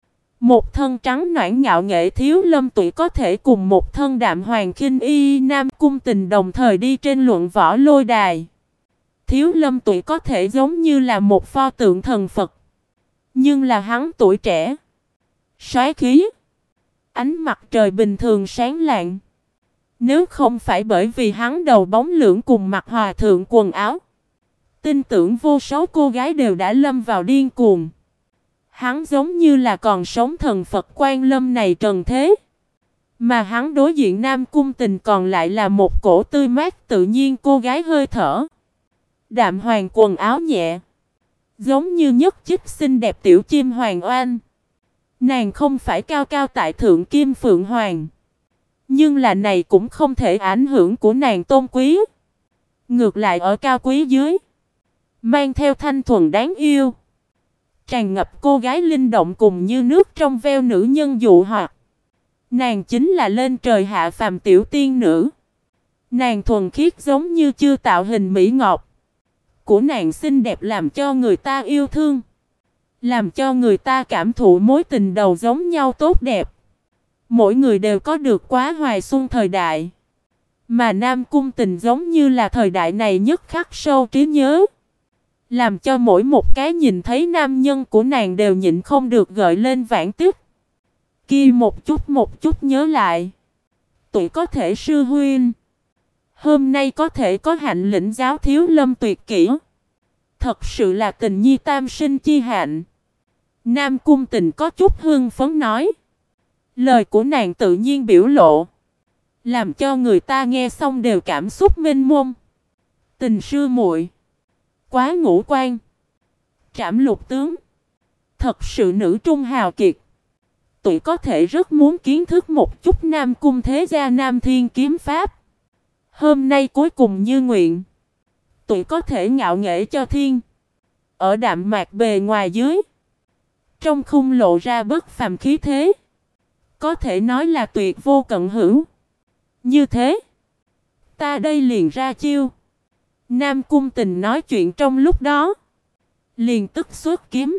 Speaker 1: một thân trắng nõn ngạo nghệ Thiếu Lâm Tụy có thể cùng một thân đạm hoàng khinh y Nam Cung Tình đồng thời đi trên luận võ lôi đài. Thiếu Lâm Tụy có thể giống như là một pho tượng thần Phật, nhưng là hắn tuổi trẻ, soái khí, ánh mặt trời bình thường sáng lạng. Nếu không phải bởi vì hắn đầu bóng lưỡng cùng mặc hòa thượng quần áo, tin tưởng vô số cô gái đều đã lâm vào điên cuồng. Hắn giống như là còn sống thần Phật Quan Lâm này trần thế. Mà hắn đối diện Nam Cung Tình còn lại là một cổ tươi mát tự nhiên cô gái hơi thở. Đạm hoàng quần áo nhẹ, giống như nhất chích xinh đẹp tiểu chim hoàng oanh. Nàng không phải cao cao tại thượng kim phượng hoàng, nhưng là này cũng không thể ảnh hưởng của nàng tôn quý. Ngược lại ở cao quý dưới, mang theo thanh thuần đáng yêu, tràn ngập cô gái linh động cùng như nước trong veo nữ nhân dụ hoặc. Nàng chính là lên trời hạ phàm tiểu tiên nữ. Nàng thuần khiết giống như chưa tạo hình mỹ ngọc. Của nàng xinh đẹp làm cho người ta yêu thương, làm cho người ta cảm thụ mối tình đầu giống nhau tốt đẹp. Mỗi người đều có được quá hoài xuân thời đại, mà Nam Cung Tình giống như là thời đại này nhất khắc sâu trí nhớ, làm cho mỗi một cái nhìn thấy nam nhân của nàng đều nhịn không được gợi lên vãn tiếc. Kia một chút nhớ lại, Tụy có thể sư huynh, hôm nay có thể có hạnh lĩnh giáo Thiếu Lâm tuyệt kỹ, thật sự là tình nhi tam sinh chi hạnh. Nam Cung Tình có chút hưng phấn nói. Lời của nàng tự nhiên biểu lộ, làm cho người ta nghe xong đều cảm xúc mênh mông. Tình sư muội, quá ngũ quan, trảm lục tướng, thật sự nữ trung hào kiệt. Tụi có thể rất muốn kiến thức một chút Nam Cung thế gia Nam Thiên kiếm pháp. Hôm nay cuối cùng như nguyện, tụi có thể ngạo nghễ cho thiên. Ở đạm mạc bề ngoài dưới, trong khung lộ ra bất phàm khí thế, có thể nói là tuyệt vô cận hữu. Như thế, ta đây liền ra chiêu. Nam Cung Tình nói chuyện trong lúc đó, liền tức xuất kiếm.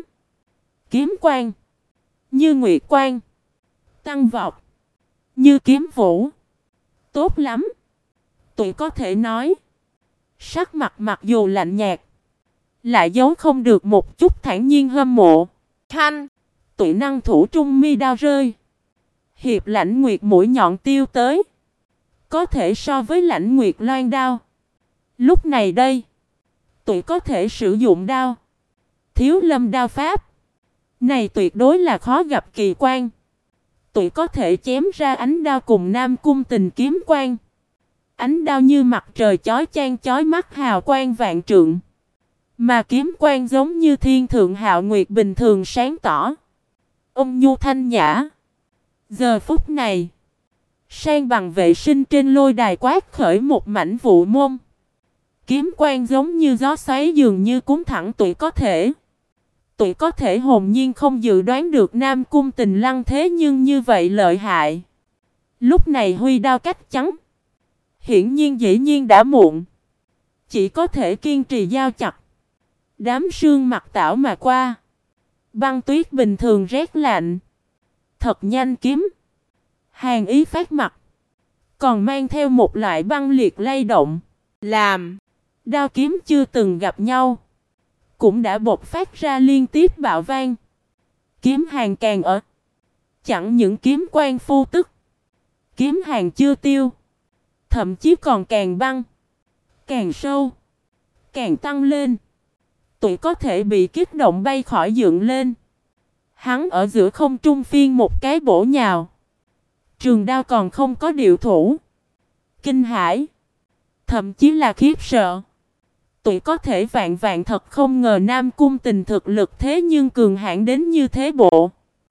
Speaker 1: Kiếm quang, như nguyệt quang, tăng vọt, như kiếm vũ. Tốt lắm. Tụi có thể nói, sắc mặt mặc dù lạnh nhạt, lại giấu không được một chút thản nhiên hâm mộ. Khanh, tụi năng thủ trung mi đao rơi. Hiệp Lãnh Nguyệt mũi nhọn tiêu tới, có thể so với Lãnh Nguyệt loan đao. Lúc này đây, tụi có thể sử dụng đao Thiếu Lâm đao pháp. Này tuyệt đối là khó gặp kỳ quan. Tụi có thể chém ra ánh đao cùng Nam Cung Tình kiếm quang. Ánh đao như mặt trời chói chang chói mắt hào quang vạn trượng, mà kiếm quang giống như thiên thượng hạo nguyệt bình thường sáng tỏ, ôn nhu thanh nhã. Giờ phút này, sang bằng vệ sinh trên lôi đài quát khởi một mảnh vụ môn. Kiếm quang giống như gió xoáy dường như cuốn thẳng tụi có thể. Tụi có thể hồn nhiên không dự đoán được Nam Cung Tình lăng thế nhưng như vậy lợi hại. Lúc này huy đao cách chắn, hiển nhiên dĩ nhiên đã muộn. Chỉ có thể kiên trì giao chặt. Đám sương mặt tảo mà qua, băng tuyết bình thường rét lạnh. Thật nhanh kiếm, hàn ý phát mặt, còn mang theo một loại băng liệt lay động, làm đao kiếm chưa từng gặp nhau cũng đã bộc phát ra liên tiếp bạo vang. Kiếm hàn càng ở, chẳng những kiếm quang phu tức, kiếm hàn chưa tiêu, thậm chí còn càng băng, càng sâu, càng tăng lên. Tụi có thể bị kích động bay khỏi dựng lên. Hắn ở giữa không trung phiên một cái bổ nhào, trường đao còn không có điệu thủ. Kinh hãi, thậm chí là khiếp sợ. Tụi có thể vạn thật không ngờ Nam Cung Tình thực lực thế nhưng cường hãn đến như thế bộ.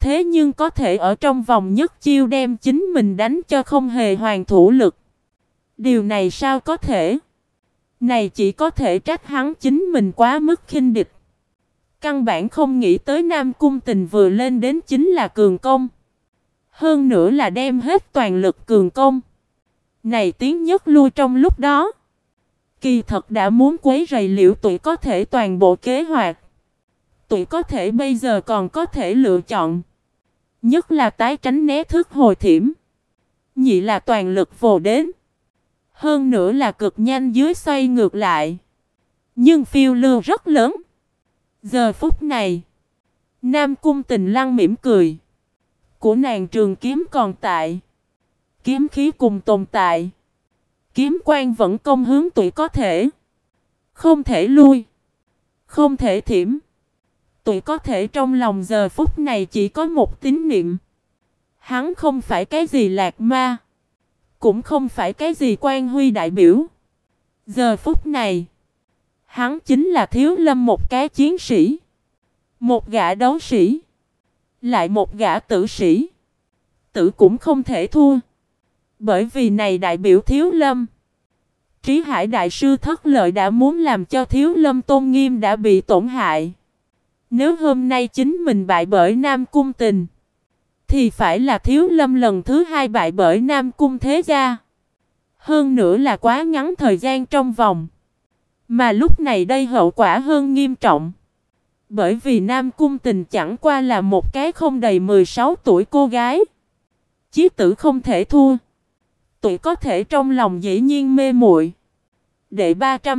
Speaker 1: thế nhưng có thể ở trong vòng nhất chiêu đem chính mình đánh cho không hề hoàn thủ lực. Điều này sao có thể? Này chỉ có thể trách hắn chính mình quá mức khinh địch. Căn bản không nghĩ tới Nam Cung Tình vừa lên đến chính là cường công. Hơn nữa là đem hết toàn lực cường công. Này Tiến Nhất Lui trong lúc đó kỳ thật đã muốn quấy rầy Liễu Tụy có thể toàn bộ kế hoạch. Tụi có thể bây giờ còn có thể lựa chọn. Nhất là tái tránh né thức hồi thiểm. Nhị là toàn lực vồ đến. Hơn nữa là cực nhanh dưới xoay ngược lại. Nhưng phiêu lưu rất lớn. Giờ phút này Nam Cung Tình Lăng mỉm cười. Của nàng trường kiếm còn tại. Kiếm khí cùng tồn tại. Kiếm quang vẫn công hướng Tụi có thể. Không thể lui. Không thể thiểm. Tụi có thể trong lòng giờ phút này chỉ có một tín niệm. Hắn không phải cái gì lạc ma. Cũng không phải cái gì quan huy đại biểu. Giờ phút này hắn chính là Thiếu Lâm một cái chiến sĩ. Một gã đấu sĩ. Lại một gã tử sĩ. Tử cũng không thể thua. Bởi vì này đại biểu Thiếu Lâm. Trí Hải Đại Sư Thất Lợi đã muốn làm cho Thiếu Lâm tôn nghiêm đã bị tổn hại. Nếu hôm nay chính mình bại bởi Nam Cung Tình, thì phải là Thiếu Lâm lần thứ hai bại bởi Nam Cung Thế Gia. Hơn nữa là quá ngắn thời gian trong vòng. Mà lúc này đây hậu quả hơn nghiêm trọng. Bởi vì Nam Cung Tình chẳng qua là một cái không đầy 16 tuổi cô gái. Chí tử không thể thua. Tụi có thể trong lòng dĩ nhiên mê muội. Đệ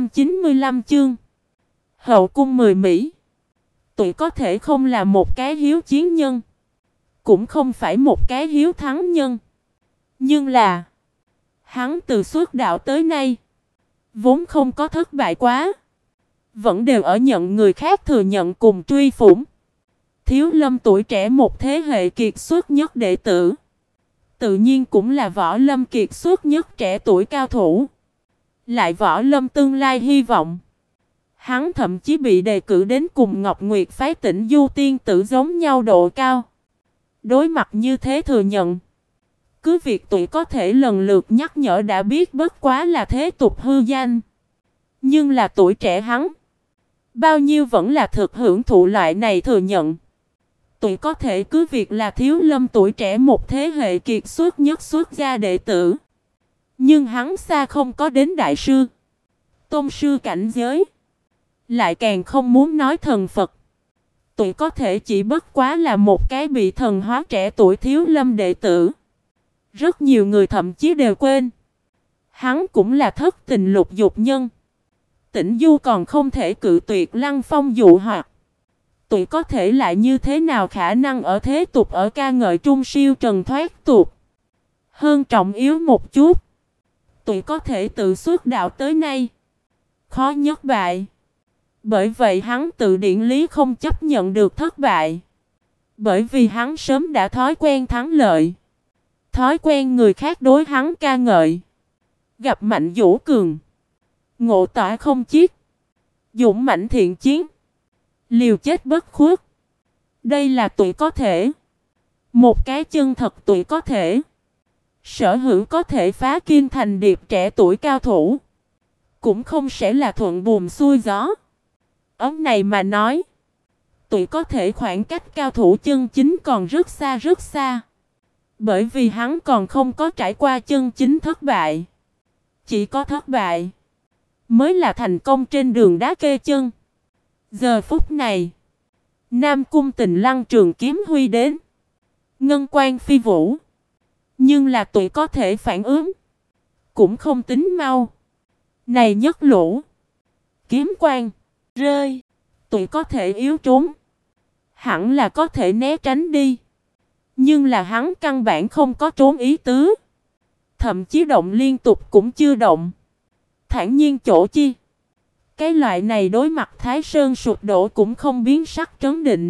Speaker 1: 395 chương Hậu cung 10 Mỹ. Tụi có thể không là một cái hiếu chiến nhân. Cũng không phải một cái hiếu thắng nhân. Nhưng là hắn từ xuất đạo tới nay vốn không có thất bại quá. Vẫn đều ở nhận người khác thừa nhận cùng truy phủng. Thiếu Lâm tuổi trẻ một thế hệ kiệt xuất nhất đệ tử. Tự nhiên cũng là Võ Lâm kiệt xuất nhất trẻ tuổi cao thủ. Lại Võ Lâm tương lai hy vọng. Hắn thậm chí bị đề cử đến cùng Ngọc Nguyệt phái Tĩnh Du tiên tử giống nhau độ cao. Đối mặt như thế thừa nhận. Cứ việc Tụi có thể lần lượt nhắc nhở đã biết bất quá là thế tục hư danh. Nhưng là tuổi trẻ hắn. Bao nhiêu vẫn là thực hưởng thụ loại này thừa nhận. Tụi có thể cứ việc là Thiếu Lâm tuổi trẻ một thế hệ kiệt xuất nhất xuất gia đệ tử. Nhưng hắn xa không có đến đại sư, tôn sư cảnh giới. Lại càng không muốn nói thần Phật. Tụi có thể chỉ bất quá là một cái bị thần hóa trẻ tuổi Thiếu Lâm đệ tử. Rất nhiều người thậm chí đều quên. Hắn cũng là thất tình lục dục nhân. Tĩnh Du còn không thể cự tuyệt Lăng Phong dụ hoặc. Tụi có thể lại như thế nào khả năng ở thế tục ở ca ngợi trung siêu trần thoát tục. Hơn trọng yếu một chút. Tụi có thể tự xuất đạo tới nay. Khó nhất bại. Bởi vậy hắn tự điển lý không chấp nhận được thất bại. Bởi vì hắn sớm đã thói quen thắng lợi. Thói quen người khác đối hắn ca ngợi. Gặp mạnh vũ cường. Ngộ tỏa không chiết. Dũng mãnh thiện chiến. Liều chết bất khuất. Đây là Tụi có thể. Một cái chân thật Tụi có thể. Sở hữu có thể phá kim thành điệp trẻ tuổi cao thủ. Cũng không sẽ là thuận buồm xuôi gió. Ấm này mà nói. Tụi có thể khoảng cách cao thủ chân chính còn rất xa rất xa. Bởi vì hắn còn không có trải qua chân chính thất bại. Chỉ có thất bại mới là thành công trên đường đá kê chân. Giờ phút này Nam Cung Tình Lăng trường kiếm huy đến. Ngân quang phi vũ. Nhưng là Tụi có thể phản ứng cũng không tính mau. Này nhất lũ. Kiếm quang rơi. Tụi có thể yếu trốn. Hẳn là có thể né tránh đi. Nhưng là hắn căn bản không có trốn ý tứ. Thậm chí động liên tục cũng chưa động. Thản nhiên chỗ chi. Cái loại này đối mặt Thái Sơn sụp đổ cũng không biến sắc trấn định.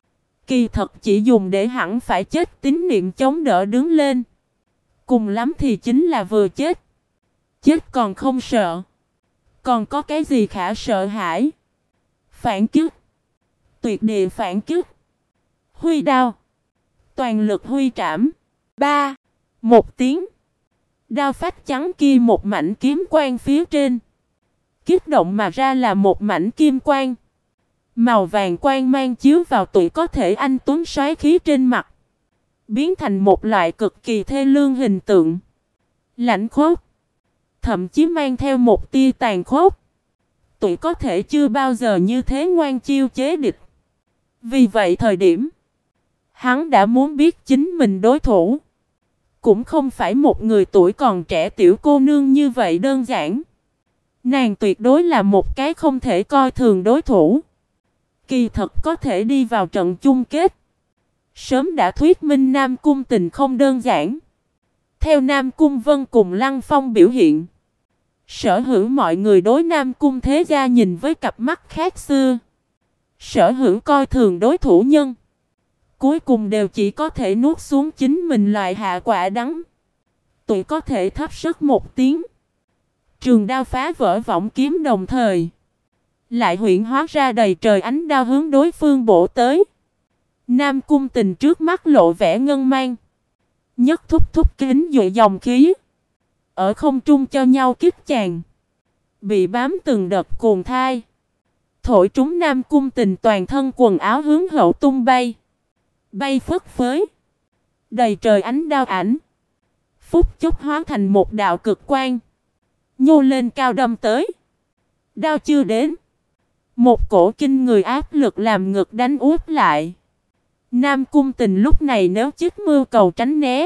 Speaker 1: Kỳ thật chỉ dùng để hẳn phải chết tín niệm chống đỡ đứng lên. Cùng lắm thì chính là vừa chết. Chết còn không sợ. Còn có cái gì khả sợ hãi? Phản kích. Tuyệt địa phản kích. Huy đao. Toàn lực huy trảm. Ba. Một tiếng. Đao phách trắng kia một mảnh kiếm quang phía trên. Kích động mà ra là một mảnh kim quang. Màu vàng quang mang chiếu vào tụi có thể anh tuấn soái khí trên mặt. Biến thành một loại cực kỳ thê lương hình tượng. Lạnh khốc. Thậm chí mang theo một tia tàn khốc. Tụi có thể chưa bao giờ như thế ngoan chiêu chế địch. Vì vậy thời điểm hắn đã muốn biết chính mình đối thủ cũng không phải một người tuổi còn trẻ tiểu cô nương như vậy đơn giản. Nàng tuyệt đối là một cái không thể coi thường đối thủ. Kỳ thật có thể đi vào trận chung kết. Sớm đã thuyết minh Nam Cung Tình không đơn giản. Theo Nam Cung Vân cùng Lăng Phong biểu hiện, sở hữu mọi người đối Nam Cung Thế Gia nhìn với cặp mắt khác xưa. Sở hữu coi thường đối thủ nhân. Cuối cùng đều chỉ có thể nuốt xuống chính mình loại hạ quả đắng. Tụi có thể thấp sức một tiếng. Trường đao phá vỡ võng kiếm đồng thời. Lại huyễn hóa ra đầy trời ánh đao hướng đối phương bổ tới. Nam Cung Tình trước mắt lộ vẻ ngân mang. Nhất thúc thúc kính dội dòng khí. Ở không trung cho nhau kích chàng. Bị bám từng đợt cuồng thai. Thổi trúng Nam Cung Tình toàn thân quần áo hướng hậu tung bay. Bay phất phới. Đầy trời ánh đao ảnh. Phút chốc hóa thành một đạo cực quang. Nhô lên cao đâm tới. Đao chưa đến. Một cổ kinh người áp lực làm ngực đánh úp lại. Nam Cung Tình lúc này nếu chích mưu cầu tránh né.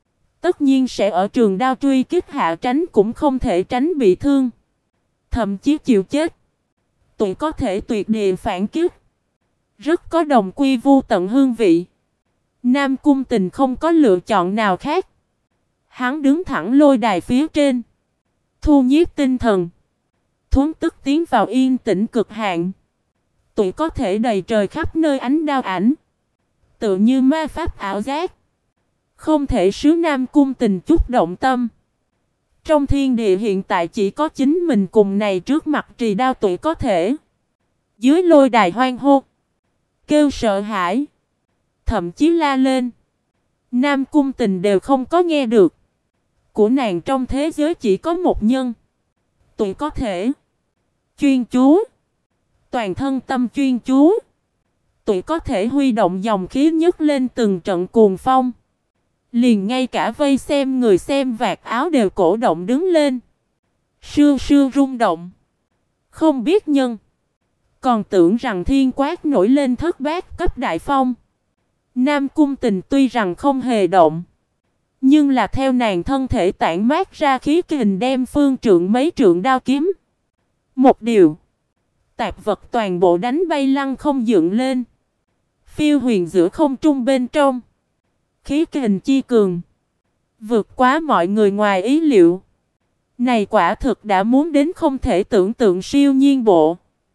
Speaker 1: Tất nhiên sẽ ở trường đao truy kích hạ tránh cũng không thể tránh bị thương. Thậm chí chịu chết. Tụi có thể tuyệt địa phản kích. Rất có đồng quy vu tận hương vị. Nam Cung Tình không có lựa chọn nào khác. Hắn đứng thẳng lôi đài phía trên. Thu nhiếp tinh thần. Thuấn tức tiến vào yên tĩnh cực hạn. Tụi có thể đầy trời khắp nơi ánh đao ảnh. Tựa như ma pháp ảo giác. Không thể sứ Nam Cung Tình chút động tâm. Trong thiên địa hiện tại chỉ có chính mình cùng này trước mặt trì đao tụi có thể. Dưới lôi đài hoang hô. Kêu sợ hãi. Thậm chí la lên. Nam Cung Tình đều không có nghe được. Của nàng trong thế giới chỉ có một nhân. Tụi có thể. Chuyên chú. Toàn thân tâm chuyên chú. Tụi có thể huy động dòng khí nhấc lên từng trận cuồng phong. Liền ngay cả vây xem người xem vạt áo đều cổ động đứng lên. Sương sương rung động. Không biết nhân. Còn tưởng rằng thiên quát nổi lên thất bát cấp đại phong. Nam Cung Tình tuy rằng không hề động. Nhưng là theo nàng thân thể tản mát ra khí kình đem phương trượng mấy trượng đao kiếm. Một điều. Tạp vật toàn bộ đánh bay lăng không dựng lên. Phiêu huyền giữa không trung bên trong. Khí kình chi cường. Vượt quá mọi người ngoài ý liệu. Này quả thực đã muốn đến không thể tưởng tượng siêu nhiên bộ.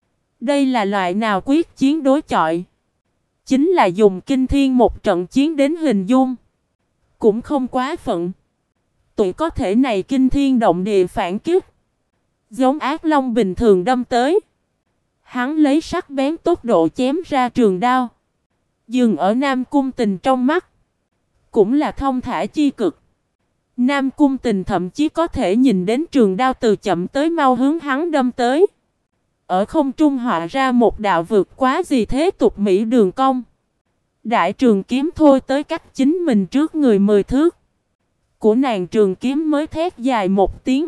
Speaker 1: Đây là loại nào quyết chiến đối chọi. Chính là dùng kinh thiên một trận chiến đến hình dung. Cũng không quá phận. Tụi có thể này kinh thiên động địa phản kích. Giống ác long bình thường đâm tới. Hắn lấy sắc bén tốc độ chém ra trường đao. Dừng ở Nam Cung Tình trong mắt. Cũng là thông thả chi cực. Nam Cung Tình thậm chí có thể nhìn đến trường đao từ chậm tới mau hướng hắn đâm tới. Ở không trung họa ra một đạo vượt quá gì thế tục mỹ đường cong. Đại trường kiếm thôi tới cách chính mình trước người 10 thước. Của nàng trường kiếm mới thét dài một tiếng.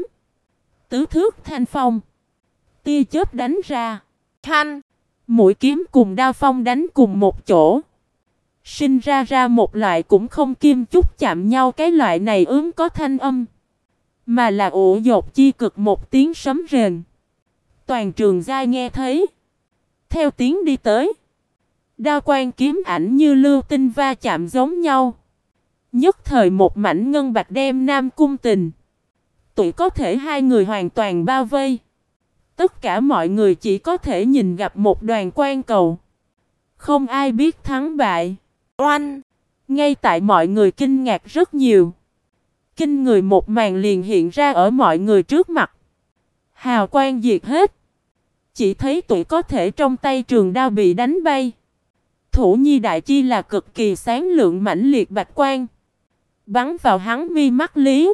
Speaker 1: Tứ thước thanh phong. Tia chớp đánh ra. Thanh. Mũi kiếm cùng đao phong đánh cùng một chỗ. Sinh ra một loại cũng không kim chút chạm nhau cái loại này có thanh âm. Mà là ủ dột chi cực một tiếng sấm rền. Toàn trường giai nghe thấy. Theo tiếng đi tới. Đao quang kiếm ảnh như lưu tinh va chạm giống nhau. Nhất thời một mảnh ngân bạch đem Nam Cung Tình. Tụi có thể hai người hoàn toàn bao vây. Tất cả mọi người chỉ có thể nhìn gặp một đoàn quang cầu. Không ai biết thắng bại. Oanh! Ngay tại mọi người kinh ngạc rất nhiều. Kinh người một màn liền hiện ra ở mọi người trước mặt. Hào quang diệt hết. Chỉ thấy tụi có thể trong tay trường đao bị đánh bay. Thủ Nhi Đại Chi là cực kỳ sáng lượng mãnh liệt bạch quang, bắn vào hắn mi mắt Lý.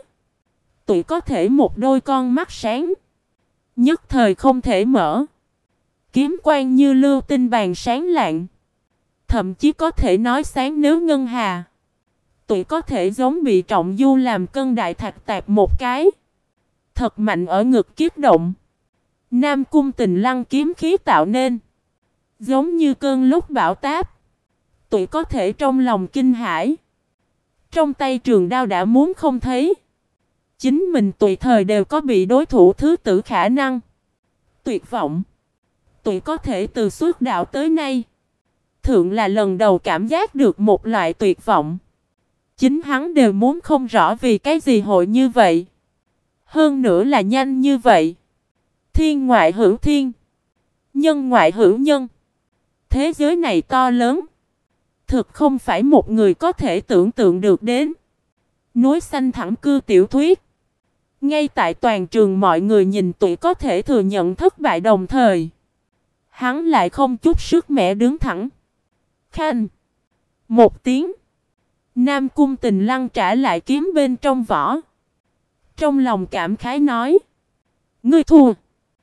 Speaker 1: Tụi có thể một đôi con mắt sáng, nhất thời không thể mở. Kiếm quang như lưu tinh bàn sáng lạng, thậm chí có thể nói sáng nếu ngân hà. Tụi có thể giống bị trọng du làm cân đại thạch tạp một cái, thật mạnh ở ngực kiếp động. Nam Cung Tình Lăng kiếm khí tạo nên, giống như cơn lốc bão táp. Tụi có thể trong lòng kinh hãi, trong tay trường đao đã muốn không thấy. Chính mình tùy thời đều có bị đối thủ thứ tử khả năng. Tuyệt vọng. Tụi có thể từ xuất đạo tới nay, thượng là lần đầu cảm giác được một loại tuyệt vọng. Chính hắn đều muốn không rõ vì cái gì hội như vậy. Hơn nữa là nhanh như vậy. Thiên ngoại hữu thiên, nhân ngoại hữu nhân. Thế giới này to lớn, thực không phải một người có thể tưởng tượng được đến. Núi xanh thẳng cư tiểu thuyết. Ngay tại toàn trường mọi người nhìn tụi có thể thừa nhận thất bại đồng thời, hắn lại không chút sức mẻ đứng thẳng. Khanh một tiếng, Nam Cung Tình Lăng trả lại kiếm bên trong vỏ. Trong lòng cảm khái nói: ngươi thua.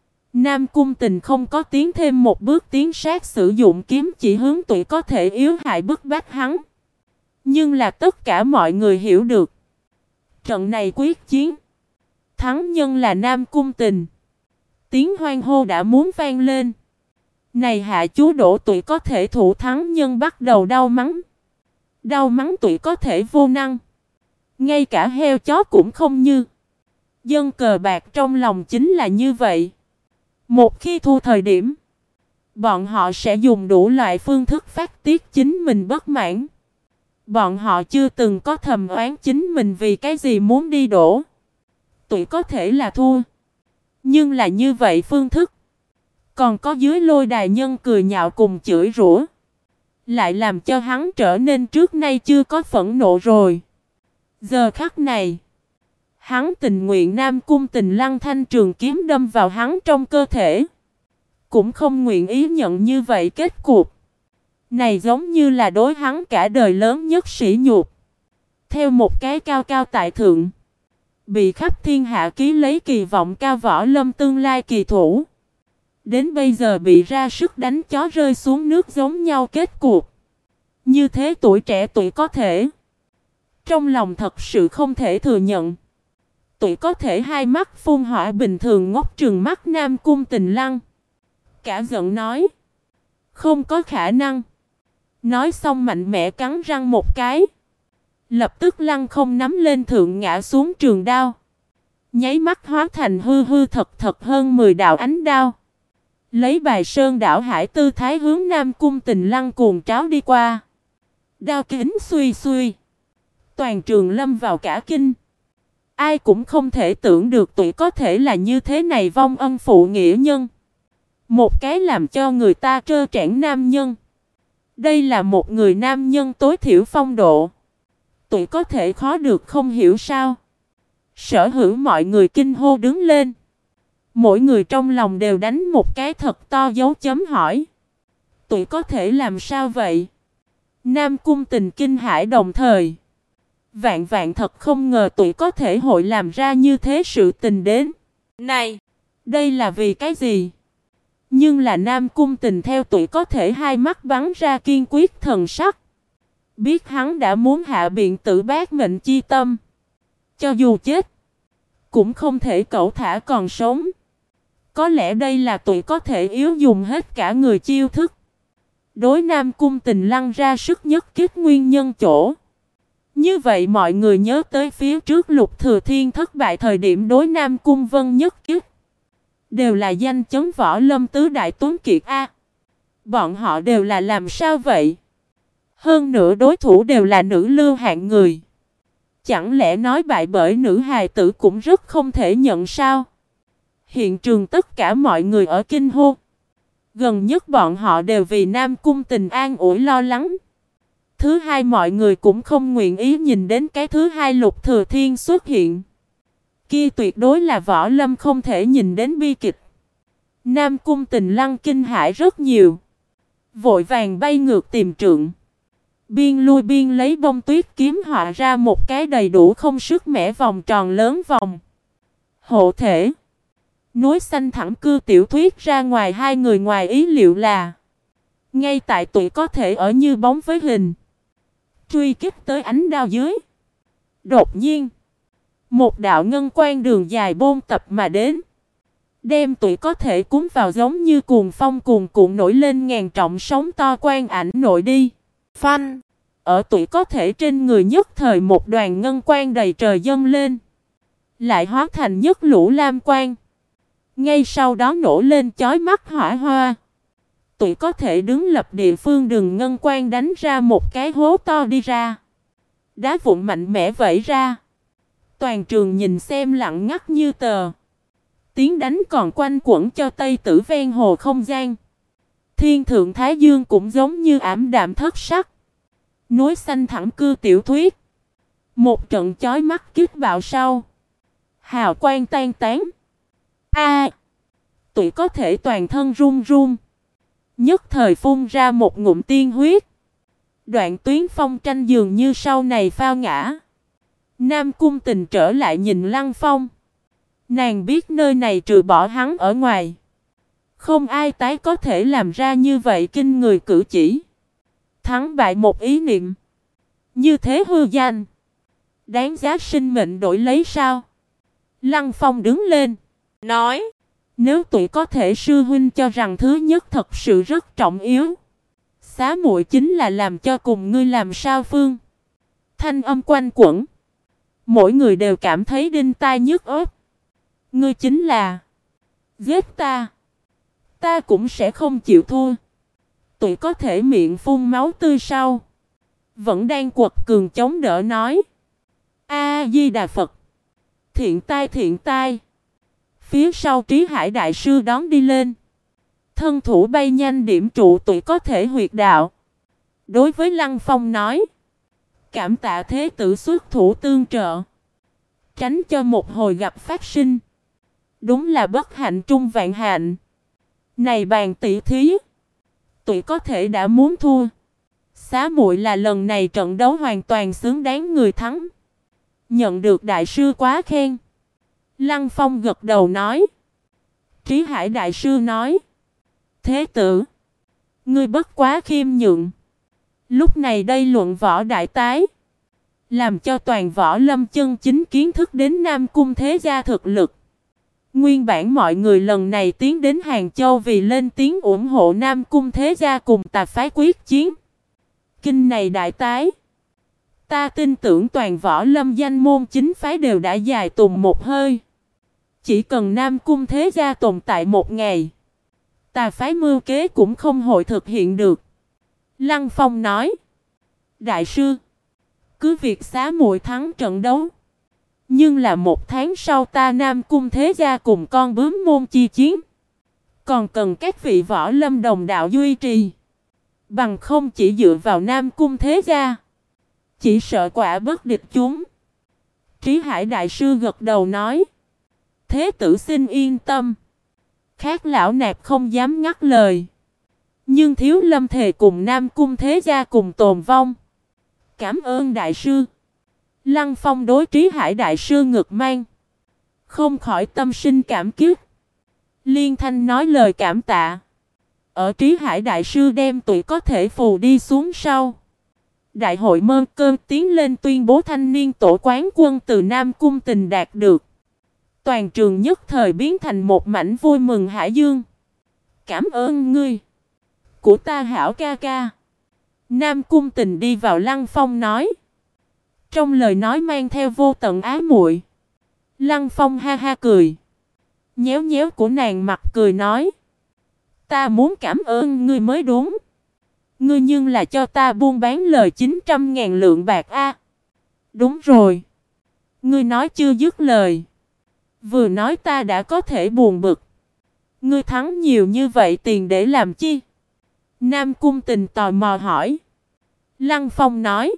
Speaker 1: Nam Cung Tình không có tiến thêm một bước tiến sát sử dụng kiếm chỉ hướng tụi có thể yếu hại bức bách hắn. Nhưng là tất cả mọi người hiểu được, trận này quyết chiến, thắng nhân là Nam Cung Tình. Tiếng hoan hô đã muốn vang lên. Này hạ chú đổ tụi có thể thủ thắng nhân bắt đầu đau mắng. Đau mắng tụi có thể vô năng. Ngay cả heo chó cũng không như. Dân cờ bạc trong lòng chính là như vậy. Một khi thua thời điểm, bọn họ sẽ dùng đủ loại phương thức phát tiết chính mình bất mãn. Bọn họ chưa từng có thầm oán chính mình vì cái gì muốn đi đổ. Tụi có thể là thua, nhưng là như vậy phương thức. Còn có dưới lôi đài nhân cười nhạo cùng chửi rủa, lại làm cho hắn trở nên trước nay chưa có phẫn nộ rồi. Giờ khắc này, hắn tình nguyện Nam Cung Tình Lăng thanh trường kiếm đâm vào hắn trong cơ thể, cũng không nguyện ý nhận như vậy kết cục. Này giống như là đối hắn cả đời lớn nhất sỉ nhục. Theo một cái cao cao tại thượng, bị khắp thiên hạ ký lấy kỳ vọng cao võ lâm tương lai kỳ thủ, đến bây giờ bị ra sức đánh chó rơi xuống nước giống nhau kết cục. Như thế tuổi trẻ tụi có thể, trong lòng thật sự không thể thừa nhận. Tụi có thể hai mắt phun hỏa bình thường ngốc trừng mắt Nam Cung Tình Lăng, cả giận nói: không có khả năng. Nói xong mạnh mẽ cắn răng một cái, lập tức lăng không nắm lên thượng ngã xuống trường đao, nháy mắt hóa thành hư hư thật thật hơn 10 đạo ánh đao, lấy bài sơn đảo hải tư thái hướng Nam Cung Tình Lăng cuồng tráo đi qua. Đao kính xuy xuy, toàn trường lâm vào cả kinh. Ai cũng không thể tưởng được tụi có thể là như thế này vong ân phụ nghĩa nhân. Một cái làm cho người ta trơ trẽn nam nhân. Đây là một người nam nhân tối thiểu phong độ. Tụi có thể khó được không hiểu sao. Sở hữu mọi người kinh hô đứng lên. Mỗi người trong lòng đều đánh một cái thật to dấu chấm hỏi. Tụi có thể làm sao vậy? Nam Cung Tình kinh hãi đồng thời. Vạn vạn thật không ngờ tụi có thể hội làm ra như thế sự tình đến. Này, đây là vì cái gì? Nhưng là Nam Cung Tình theo tụi có thể hai mắt bắn ra kiên quyết thần sắc. Biết hắn đã muốn hạ biện tự bác mệnh chi tâm. Cho dù chết, cũng không thể cẩu thả còn sống. Có lẽ đây là tụi có thể yếu dùng hết cả người chiêu thức. Đối Nam Cung Tình Lăng ra sức nhất kích nguyên nhân chỗ. Như vậy mọi người nhớ tới phía trước Lục Thừa Thiên thất bại thời điểm đối Nam Cung Vân nhất kích. Đều là danh chấn võ lâm tứ đại tuấn kiệt A. Bọn họ đều là làm sao vậy? Hơn nữa đối thủ đều là nữ lưu hạng người. Chẳng lẽ nói bại bởi nữ hài tử cũng rất không thể nhận sao? Hiện trường tất cả mọi người ở kinh hô. Gần nhất bọn họ đều vì Nam Cung Tình an ủi lo lắng. Thứ hai mọi người cũng không nguyện ý nhìn đến cái thứ hai Lục Thừa Thiên xuất hiện. Kia tuyệt đối là võ lâm không thể nhìn đến bi kịch. Nam Cung Tình Lăng kinh hãi rất nhiều. vội vàng bay ngược tìm Trượng. Biên lui biên lấy bông tuyết kiếm họa ra một cái đầy đủ không sức mẻ vòng tròn lớn vòng hộ thể. Núi xanh thẳng cư tiểu thuyết ra ngoài hai người ngoài ý liệu là ngay tại tụi có thể ở như bóng với hình. Truy kích tới ánh đao dưới. Đột nhiên, một đạo ngân quang đường dài bôn tập mà đến. Đem tụi có thể cuốn vào giống như cuồng phong cuồn cuộn nổi lên ngàn trọng sóng to quang ảnh nội đi. Phanh! Ở tụi có thể trên người nhất thời một đoàn ngân quang đầy trời dâng lên. Lại hóa thành nhất lũ lam quang. Ngay sau đó nổ lên chói mắt hỏa hoa. Tụi có thể đứng lập địa phương đường ngân quang đánh ra một cái hố to đi ra. Đá vụn mạnh mẽ vẩy ra. Toàn trường nhìn xem lặng ngắt như tờ. Tiếng đánh còn quanh quẩn cho Tây Tử ven hồ không gian. Thiên thượng Thái Dương cũng giống như ảm đạm thất sắc. Núi xanh thẳng cư tiểu thuyết. Một trận chói mắt kích bạo sau. Hào quang tan tán. Tụi có thể toàn thân run run. Nhất thời phun ra một ngụm tiên huyết. Đoạn tuyến phong tranh dường như sau này phao ngã. Nam Cung Tình trở lại nhìn Lăng Phong. Nàng biết nơi này trừ bỏ hắn ở ngoài. Không ai tái có thể làm ra như vậy kinh người cử chỉ. Thắng bại một ý niệm. Như thế hư danh. Đáng giá sinh mệnh đổi lấy sao? Lăng Phong đứng lên. Nói. Nếu tụi có thể sư huynh cho rằng thứ nhất thật sự rất trọng yếu. Xá muội chính là làm cho cùng ngươi làm sao phương. Thanh âm quanh quẩn. Mỗi người đều cảm thấy đinh tai nhức óc. Ngươi chính là giết ta. Ta cũng sẽ không chịu thua. Tụi có thể miệng phun máu tươi sau. Vẫn đang quật cường chống đỡ nói. A-di-đà Phật. Thiện tai thiện tai. Phía sau Trí Hải Đại Sư đón đi lên. Thân thủ bay nhanh điểm trụ tụi có thể huyệt đạo. Đối với Lăng Phong nói. Cảm tạ thế tử xuất thủ tương trợ. Tránh cho một hồi gặp phát sinh. Đúng là bất hạnh trung vạn hạnh. Này bàn tỷ thí. Tụi có thể đã muốn thua. Xá muội là lần này trận đấu hoàn toàn xứng đáng người thắng. Nhận được đại sư quá khen. Lăng Phong gật đầu nói. Trí Hải Đại Sư nói. Thế tử. Ngươi bất quá khiêm nhượng. Lúc này đây luận võ đại tái. Làm cho toàn võ lâm chân chính kiến thức đến Nam Cung thế gia thực lực. Nguyên bản mọi người lần này tiến đến Hàng Châu vì lên tiếng ủng hộ Nam Cung thế gia cùng Tà phái quyết chiến. Kinh này đại tái. Ta tin tưởng toàn võ lâm danh môn chính phái đều đã dài tùng một hơi. Chỉ cần Nam Cung thế gia tồn tại một ngày. Tà phái mưu kế cũng không hội thực hiện được. Lăng Phong nói. Đại sư. Cứ việc xá muội thắng trận đấu. Nhưng là một tháng sau ta Nam Cung thế gia cùng con bướm môn chi chiến. Còn cần các vị võ lâm đồng đạo duy trì. Bằng không chỉ dựa vào Nam Cung thế gia. Chỉ sợ quả bất địch chúng. Trí Hải Đại Sư gật đầu nói. Thế tử xin yên tâm. Khác lão nạp không dám ngắt lời. Nhưng Thiếu Lâm thề cùng Nam Cung thế gia cùng tồn vong. Cảm ơn Đại Sư. Lăng Phong đối Trí Hải Đại Sư ngực mang. Không khỏi tâm sinh cảm kích. Liên thanh nói lời cảm tạ. Ở Trí Hải Đại Sư đem tụi có thể phù đi xuống sau. Đại hội mơ cơn tiến lên tuyên bố thanh niên tổ quán quân từ Nam Cung Tình đạt được. Toàn trường nhất thời biến thành một mảnh vui mừng hải dương. Cảm ơn ngươi. Của ta hảo ca ca. Nam Cung Tình đi vào Lăng Phong nói. Trong lời nói mang theo vô tận ái muội. Lăng Phong ha ha cười. Nhéo nhéo của nàng mặt cười nói. Ta muốn cảm ơn ngươi mới đúng. Ngươi nhưng là cho ta buôn bán lời 900.000 lượng bạc a. Đúng rồi. Ngươi nói chưa dứt lời. Vừa nói ta đã có thể buồn bực. Ngươi thắng nhiều như vậy tiền để làm chi? Nam Cung Tình tò mò hỏi. Lăng Phong nói.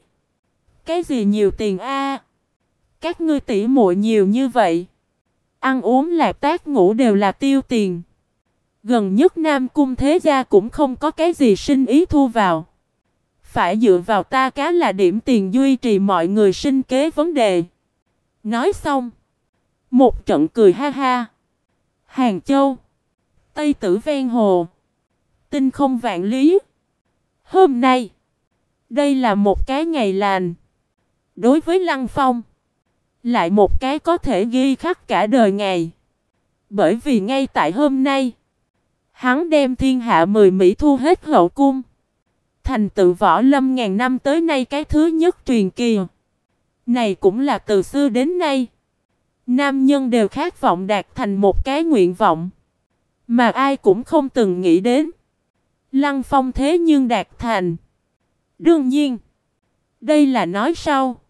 Speaker 1: Cái gì nhiều tiền a? Các ngươi tỉ muội nhiều như vậy. Ăn uống lạp tác ngủ đều là tiêu tiền. Gần nhất Nam Cung Thế Gia cũng không có cái gì sinh ý thu vào. Phải dựa vào ta cá là điểm tiền duy trì mọi người sinh kế vấn đề. Nói xong. Một trận cười ha ha. Hàng Châu. Tây Tử ven hồ. Tinh không vạn lý. Hôm nay. Đây là một cái ngày lành. Đối với Lăng Phong. Lại một cái có thể ghi khắc cả đời ngày. Bởi vì ngay tại hôm nay. Hắn đem thiên hạ 10 Mỹ thu hết hậu cung. Thành tựu võ lâm ngàn năm tới nay cái thứ nhất truyền kỳ. Này cũng là từ xưa đến nay. Nam nhân đều khát vọng đạt thành một cái nguyện vọng. Mà ai cũng không từng nghĩ đến. Lăng Phong thế nhưng đạt thành. Đương nhiên. Đây là nói sau.